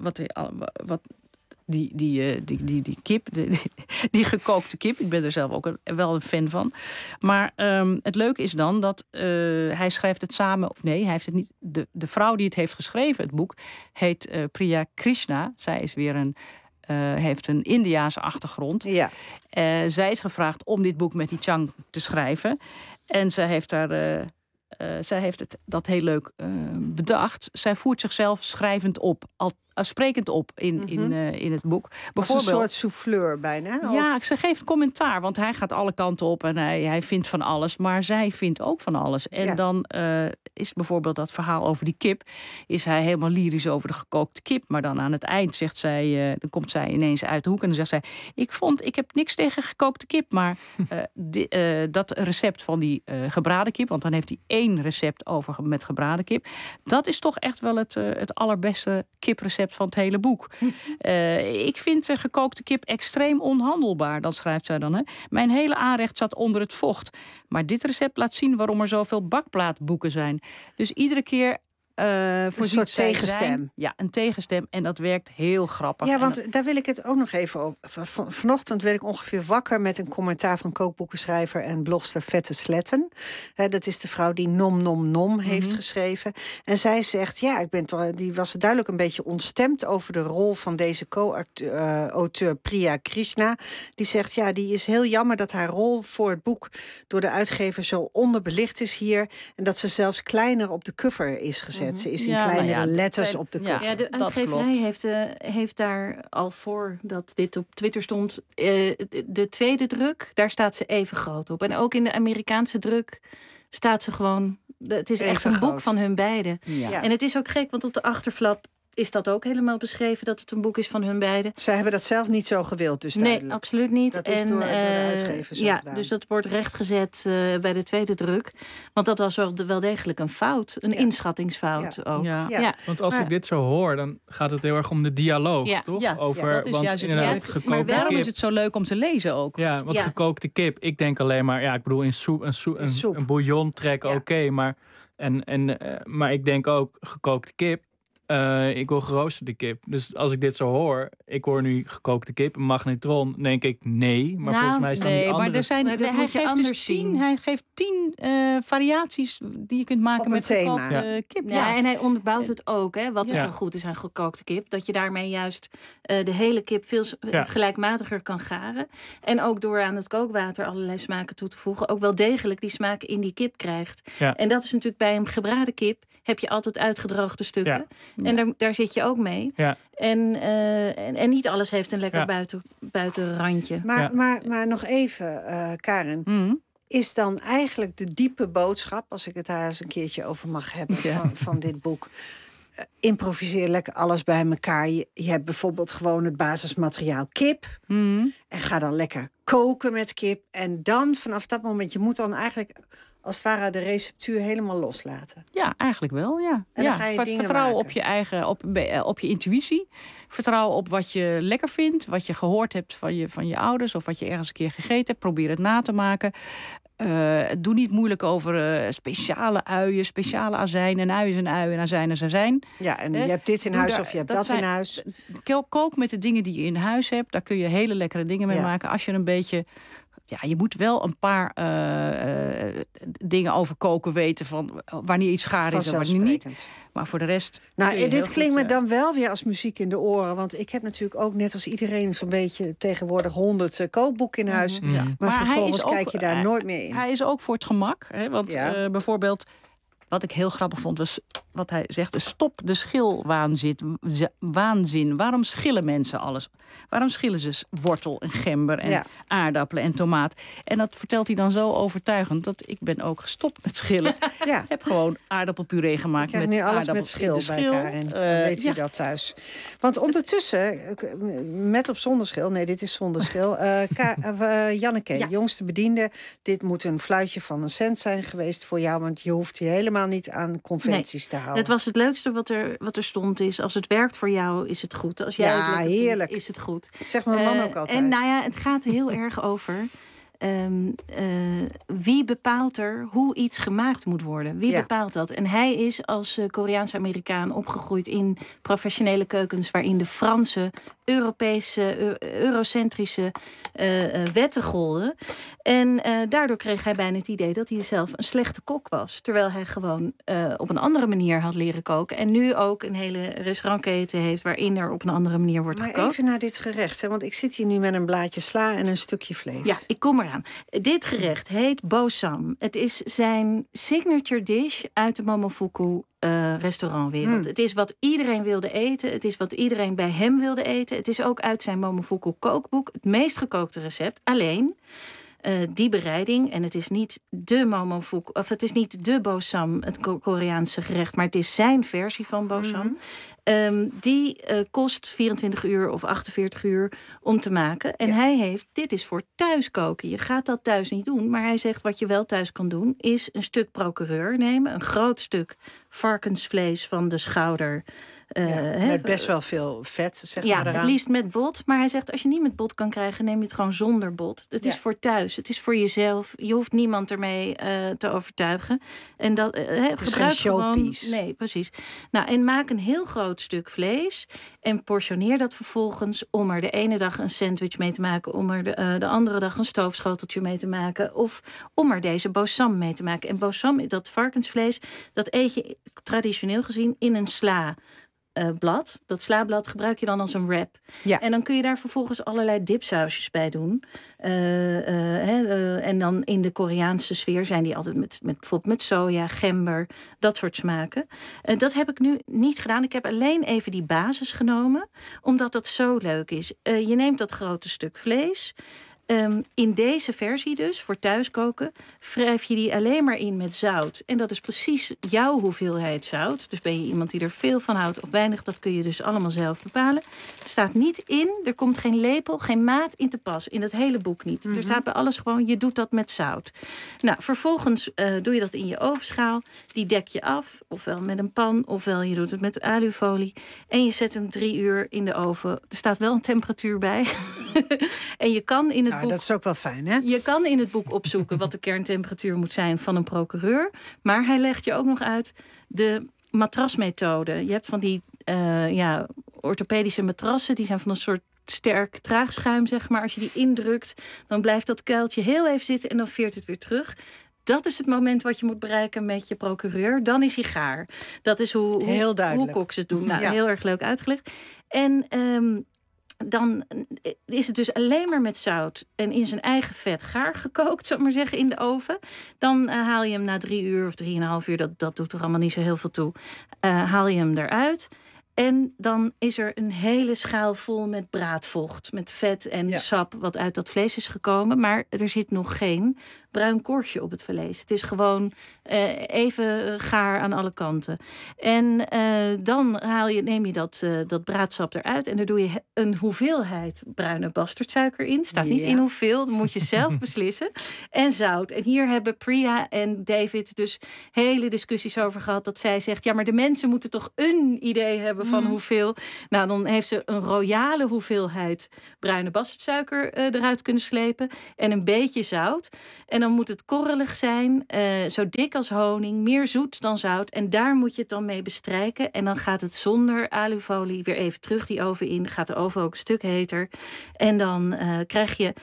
Die kip, die gekookte kip. Ik ben er zelf ook wel een fan van. Maar het leuke is dan dat hij schrijft het samen... Of nee, hij heeft het niet. De vrouw die het heeft geschreven, het boek, heet Priya Krishna. Zij is weer heeft een Indiase achtergrond. Ja. Zij is gevraagd om dit boek met die Chang te schrijven. En zij heeft daar... zij heeft dat heel leuk bedacht. Zij voert zichzelf schrijvend op, sprekend op in het boek. Bijvoorbeeld een soort souffleur bijna? Ja, ze geeft commentaar, want hij gaat alle kanten op en hij vindt van alles. Maar zij vindt ook van alles. En dan is bijvoorbeeld dat verhaal over die kip. Is hij helemaal lyrisch over de gekookte kip. Maar dan aan het eind zegt zij, dan komt zij ineens uit de hoek en dan zegt zij... Ik heb niks tegen gekookte kip, maar dat recept van die gebraden kip... want dan heeft hij 1 recept over met gebraden kip... dat is toch echt wel het allerbeste kiprecept van het hele boek. Ik vind gekookte kip extreem onhandelbaar, dat schrijft zij dan. Hè. Mijn hele aanrecht zat onder het vocht. Maar dit recept laat zien waarom er zoveel bakplaatboeken zijn. Dus iedere keer... een soort tegenstem. Een tegenstem. En dat werkt heel grappig. Ja, want daar wil ik het ook nog even over. Vanochtend werd ik ongeveer wakker met een commentaar van kookboekenschrijver en blogster Vette Sletten. Dat is de vrouw die Nom Nom Nom heeft geschreven. En zij zegt, die was duidelijk een beetje ontstemd over de rol van deze co-auteur Priya Krishna. Die zegt, die is heel jammer dat haar rol voor het boek door de uitgever zo onderbelicht is hier. En dat ze zelfs kleiner op de cover is gezet. Ze is in kleinere letters op de cover. Ja, de uitgeverij heeft daar al voor dat dit op Twitter stond... de tweede druk, daar staat ze even groot op. En ook in de Amerikaanse druk staat ze gewoon... Het is echt een boek van hun beiden. Ja. En het is ook gek, want op de achterflap is dat ook helemaal beschreven dat het een boek is van hun beiden. Zij hebben dat zelf niet zo gewild, dus duidelijk. Nee, absoluut niet. Dat is door de uitgever zo gedaan. Dus dat wordt rechtgezet bij de tweede druk. Want dat was wel degelijk een fout. Een inschattingsfout ook. Ja. Want als ik dit zo hoor, dan gaat het heel erg om de dialoog, toch? Ja, over, dat is want juist inderdaad, het gekookte maar daarom kip. is het zo leuk om te lezen ook. Ja, want gekookte kip, ik denk alleen maar... Ja, ik bedoel, in soep, een bouillon trekken, oké, maar... Maar ik denk ook gekookte kip. Ik wil geroosterde kip. Dus als ik dit zo hoor, ik hoor nu gekookte kip, een magnetron, denk ik nee. Maar volgens mij is dat niet anders. Hij geeft 10 variaties die je kunt maken met gekookte kip. Ja, en hij onderbouwt het ook, hè, wat er zo goed is aan gekookte kip. Dat je daarmee juist de hele kip veel gelijkmatiger kan garen. En ook door aan het kookwater allerlei smaken toe te voegen, ook wel degelijk die smaken in die kip krijgt. Ja. En dat is natuurlijk bij een gebraden kip, heb je altijd uitgedroogde stukken. Ja. En daar zit je ook mee. Ja. En niet alles heeft een lekker buitenrandje. Maar nog even, Karen. Is dan eigenlijk de diepe boodschap, als ik het daar eens een keertje over mag hebben, van dit boek. Improviseer lekker alles bij elkaar. Je hebt bijvoorbeeld gewoon het basismateriaal kip. En ga dan lekker koken met kip. En dan vanaf dat moment, je moet dan eigenlijk als het ware de receptuur helemaal loslaten. Ja, eigenlijk wel, ja. En dan ga je dingen vertrouwen maken. op je eigen, op je intuïtie. Vertrouwen op wat je lekker vindt, wat je gehoord hebt van je ouders of wat je ergens een keer gegeten hebt. Probeer het na te maken. Doe niet moeilijk over speciale uien, speciale azijn. Een ui is een ui en azijn is azijn. Ja, en je hebt dit in huis of je hebt dat in huis. Kook met de dingen die je in huis hebt. Daar kun je hele lekkere dingen mee maken. Als je een beetje... Ja, je moet wel een paar dingen over koken weten van wanneer iets gaar is en wanneer niet. Maar voor de rest... Nou, dit klinkt me dan wel weer als muziek in de oren. Want ik heb natuurlijk ook, net als iedereen, zo'n beetje tegenwoordig 100 kookboeken in huis. Ja. Maar vervolgens kijk je daar nooit meer in. Hij is ook voor het gemak. Hè, want bijvoorbeeld, wat ik heel grappig vond, was wat hij zegt: stop de schilwaanzin. Waarom schillen mensen alles? Waarom schillen ze wortel en gember en aardappelen en tomaat? En dat vertelt hij dan zo overtuigend dat ik ben ook gestopt met schillen. Ik heb gewoon aardappelpuree gemaakt met nu alles met schil bij elkaar. En dan weet u dat thuis. Want ondertussen, met of zonder schil, nee, dit is zonder schil. Janneke, jongste bediende, dit moet een fluitje van een cent zijn geweest voor jou, want je hoeft je helemaal niet aan conventies te houden. Het was het leukste wat er stond is, als het werkt voor jou, is het goed. Als jij het heerlijk. Vindt, is het goed. Zegt mijn man ook altijd. En nou ja, het gaat heel erg over wie bepaalt er hoe iets gemaakt moet worden? Wie bepaalt dat? En hij is als Koreaans-Amerikaan opgegroeid in professionele keukens waarin de Franse, Europese, eurocentrische wetten golden. En daardoor kreeg hij bijna het idee dat hij zelf een slechte kok was. Terwijl hij gewoon op een andere manier had leren koken. En nu ook een hele restaurantketen heeft waarin er op een andere manier wordt gekookt. Maar even naar dit gerecht, hè, want ik zit hier nu met een blaadje sla en een stukje vlees. Ja, ik kom eraan. Dit gerecht heet Bosam. Het is zijn signature dish uit de Momofuku restaurantwereld. Het is wat iedereen wilde eten. Het is wat iedereen bij hem wilde eten. Het is ook uit zijn Momofuku kookboek het meest gekookte recept. Alleen die bereiding, en het is niet de Momofuku, of het is niet de Bosam, het Koreaanse gerecht, maar het is zijn versie van Bosam. Die kost 24 uur of 48 uur om te maken. En hij heeft, dit is voor thuiskoken. Je gaat dat thuis niet doen. Maar hij zegt, wat je wel thuis kan doen, is een stuk procureur nemen. Een groot stuk varkensvlees van de schouder. Met best wel veel vet, zeg maar eraan. Het liefst met bot. Maar hij zegt, als je niet met bot kan krijgen, neem je het gewoon zonder bot. Het is voor thuis. Het is voor jezelf. Je hoeft niemand ermee te overtuigen. En dat gebruik gewoon. Nee, precies. Nou, en maak een heel groot stuk vlees en portioneer dat vervolgens om er de ene dag een sandwich mee te maken, om er de andere dag een stoofschoteltje mee te maken of om er deze bosam mee te maken. En bosam, dat varkensvlees, dat eet je traditioneel gezien in een blad. Dat slablad gebruik je dan als een wrap. Ja. En dan kun je daar vervolgens allerlei dipsausjes bij doen. En dan in de Koreaanse sfeer zijn die altijd bijvoorbeeld met soja, gember, dat soort smaken. Dat heb ik nu niet gedaan. Ik heb alleen even die basis genomen, omdat dat zo leuk is. Je neemt dat grote stuk vlees. In deze versie dus, voor thuiskoken, wrijf je die alleen maar in met zout. En dat is precies jouw hoeveelheid zout. Dus ben je iemand die er veel van houdt of weinig, dat kun je dus allemaal zelf bepalen. Er staat niet in, er komt geen lepel, geen maat in te pas. In het hele boek niet. Er staat bij alles gewoon, je doet dat met zout. Nou, vervolgens doe je dat in je ovenschaal. Die dek je af, ofwel met een pan, ofwel je doet het met alufolie. En je zet hem 3 uur in de oven. Er staat wel een temperatuur bij. En je kan in het boek... Dat is ook wel fijn, hè? Je kan in het boek opzoeken wat de kerntemperatuur moet zijn van een procureur. Maar hij legt je ook nog uit de matrasmethode. Je hebt van die orthopedische matrassen. Die zijn van een soort sterk traagschuim, zeg maar. Als je die indrukt, dan blijft dat kuiltje heel even zitten en dan veert het weer terug. Dat is het moment wat je moet bereiken met je procureur. Dan is hij gaar. Dat is hoe koks het doen. Nou, heel erg leuk uitgelegd. En dan is het dus alleen maar met zout en in zijn eigen vet gaar gekookt, zou ik maar zeggen, in de oven. Dan haal je hem na 3 uur of 3,5 uur, dat doet er allemaal niet zo heel veel toe, haal je hem eruit. En dan is er een hele schaal vol met braadvocht, met vet en sap wat uit dat vlees is gekomen. Maar er zit nog geen bruin korstje op het vlees. Het is gewoon even gaar aan alle kanten. En dan neem je dat braadsap eruit en daar doe je een hoeveelheid bruine bastardsuiker in. Staat niet in hoeveel, dat moet je zelf beslissen. En zout. En hier hebben Priya en David dus hele discussies over gehad. Dat zij zegt, ja, maar de mensen moeten toch een idee hebben van hoeveel. Nou, dan heeft ze een royale hoeveelheid bruine bastardsuiker eruit kunnen slepen. En een beetje zout. En dan moet het korrelig zijn, zo dik als honing, meer zoet dan zout. En daar moet je het dan mee bestrijken. En dan gaat het zonder alufolie weer even terug die oven in. Gaat de oven ook een stuk heter. En dan krijg je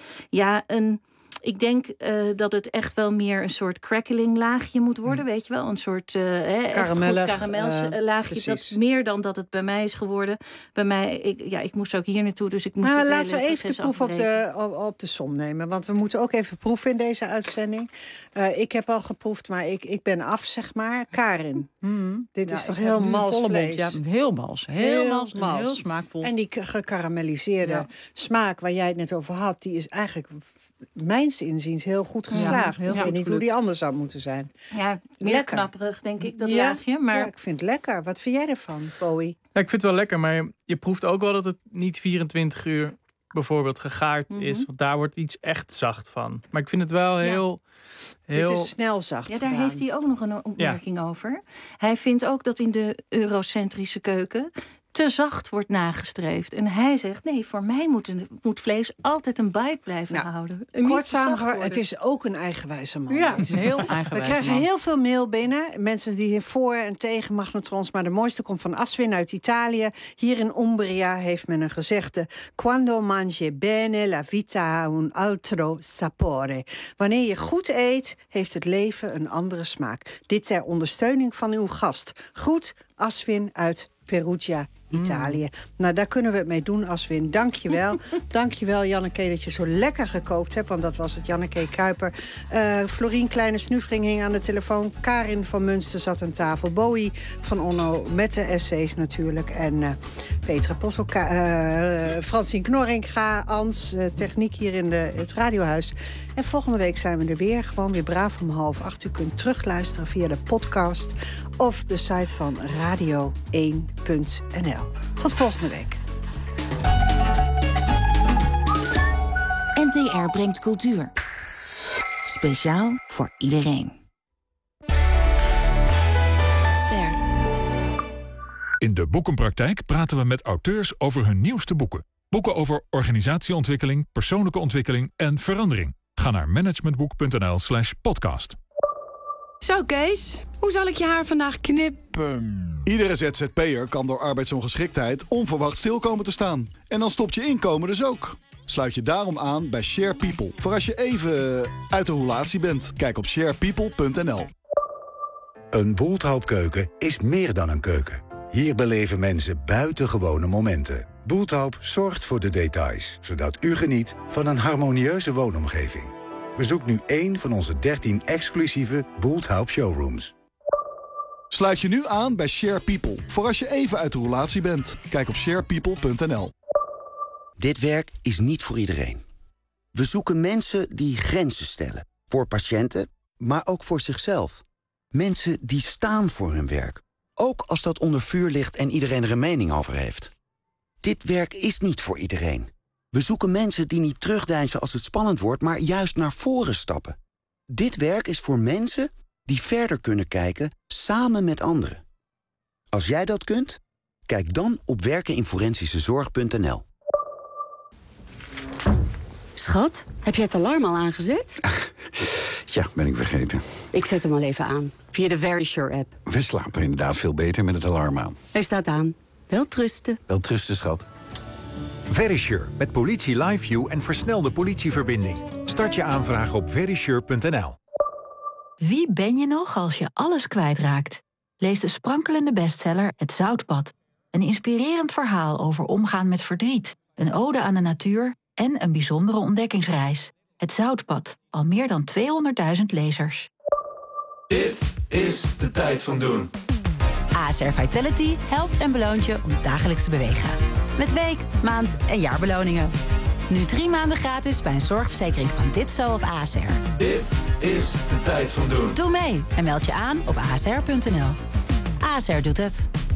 ik denk dat het echt wel meer een soort crackling laagje moet worden, weet je wel? Een soort karamellaagje. Dat meer dan dat het bij mij is geworden. Bij mij, ik moest ook hier naartoe, dus ik moest het laten we even de proef afbreken. op de som nemen. Want we moeten ook even proeven in deze uitzending. Ik heb al geproefd, maar ik ben af, zeg maar. Karin, dit is toch heel mals vlees? Ja, heel mals. Heel smaakvol. En die gekarameliseerde smaak waar jij het net over had, die is eigenlijk mijns inziens heel goed geslaagd. Ik weet niet hoe die anders zou moeten zijn. Ja, meer knapperig, denk ik, dat laagje. Maar... Ja, ik vind het lekker. Wat vind jij ervan, Bowie? Ja, ik vind het wel lekker, maar je proeft ook wel dat het niet 24 uur bijvoorbeeld gegaard is. Want daar wordt iets echt zacht van. Maar ik vind het wel heel... Dit is snel zacht. Ja, daar heeft hij ook nog een opmerking over. Hij vindt ook dat in de eurocentrische keuken te zacht wordt nagestreefd. En hij zegt, nee, voor mij moet vlees altijd een bite blijven houden. Kort samengevat, het is ook een eigenwijze man. Ja, het is een heel eigenwijze We krijgen heel veel mail binnen. Mensen die voor en tegen magnetrons. Maar de mooiste komt van Aswin uit Italië. Hier in Umbria heeft men een gezegde: Quando mangi bene, la vita ha un altro sapore. Wanneer je goed eet, heeft het leven een andere smaak. Dit ter ondersteuning van uw gast. Groet, Aswin uit Perugia, Italië. Nou, daar kunnen we het mee doen, Aswin. Dank je wel. Dank je wel, Janneke, dat je zo lekker gekookt hebt. Want dat was het, Janneke Kuiper. Florien Kleine Snuffering hing aan de telefoon. Karin van Munster zat aan tafel. Bowie van Onno met de essays natuurlijk. En Petra Possel, Francine Knorringa, Ans, techniek hier in het radiohuis. En volgende week zijn we er weer. Gewoon weer braaf om 7:30. U kunt terugluisteren via de podcast of de site van radio1.nl. Tot volgende week. NTR brengt cultuur. Speciaal voor iedereen. Ster. In de Boekenpraktijk praten we met auteurs over hun nieuwste boeken. Boeken over organisatieontwikkeling, persoonlijke ontwikkeling en verandering. Ga naar managementboek.nl/podcast. Zo Kees, hoe zal ik je haar vandaag knippen? Iedere ZZP'er kan door arbeidsongeschiktheid onverwacht stil komen te staan. En dan stopt je inkomen dus ook. Sluit je daarom aan bij Share People. Voor als je even uit de roulatie bent. Kijk op sharepeople.nl. Een Bulthoop-keuken is meer dan een keuken. Hier beleven mensen buitengewone momenten. Bulthoop zorgt voor de details, zodat u geniet van een harmonieuze woonomgeving. Bezoek nu één van onze 13 exclusieve Bulthoop showrooms. Sluit je nu aan bij Share People. Voor als je even uit de roulatie bent. Kijk op sharepeople.nl. Dit werk is niet voor iedereen. We zoeken mensen die grenzen stellen. Voor patiënten, maar ook voor zichzelf. Mensen die staan voor hun werk. Ook als dat onder vuur ligt en iedereen er een mening over heeft. Dit werk is niet voor iedereen. We zoeken mensen die niet terugdeinzen als het spannend wordt, maar juist naar voren stappen. Dit werk is voor mensen die verder kunnen kijken samen met anderen. Als jij dat kunt, kijk dan op werkeninforensische-zorg.nl. Schat, heb jij het alarm al aangezet? Ja, ben ik vergeten. Ik zet hem al even aan, via de Verisure-app. We slapen inderdaad veel beter met het alarm aan. Hij staat aan. Welterusten. Welterusten, schat. Verisure, met politie LiveView en versnelde politieverbinding. Start je aanvraag op verisure.nl. Wie ben je nog als je alles kwijtraakt? Lees de sprankelende bestseller Het Zoutpad. Een inspirerend verhaal over omgaan met verdriet. Een ode aan de natuur en een bijzondere ontdekkingsreis. Het Zoutpad, al meer dan 200.000 lezers. Dit is de tijd van doen. ASR Vitality helpt en beloont je om dagelijks te bewegen. Met week-, maand- en jaarbeloningen. Nu 3 maanden gratis bij een zorgverzekering van Ditzo of ASR. Dit is de tijd van doen. Doe mee en meld je aan op asr.nl. ASR doet het.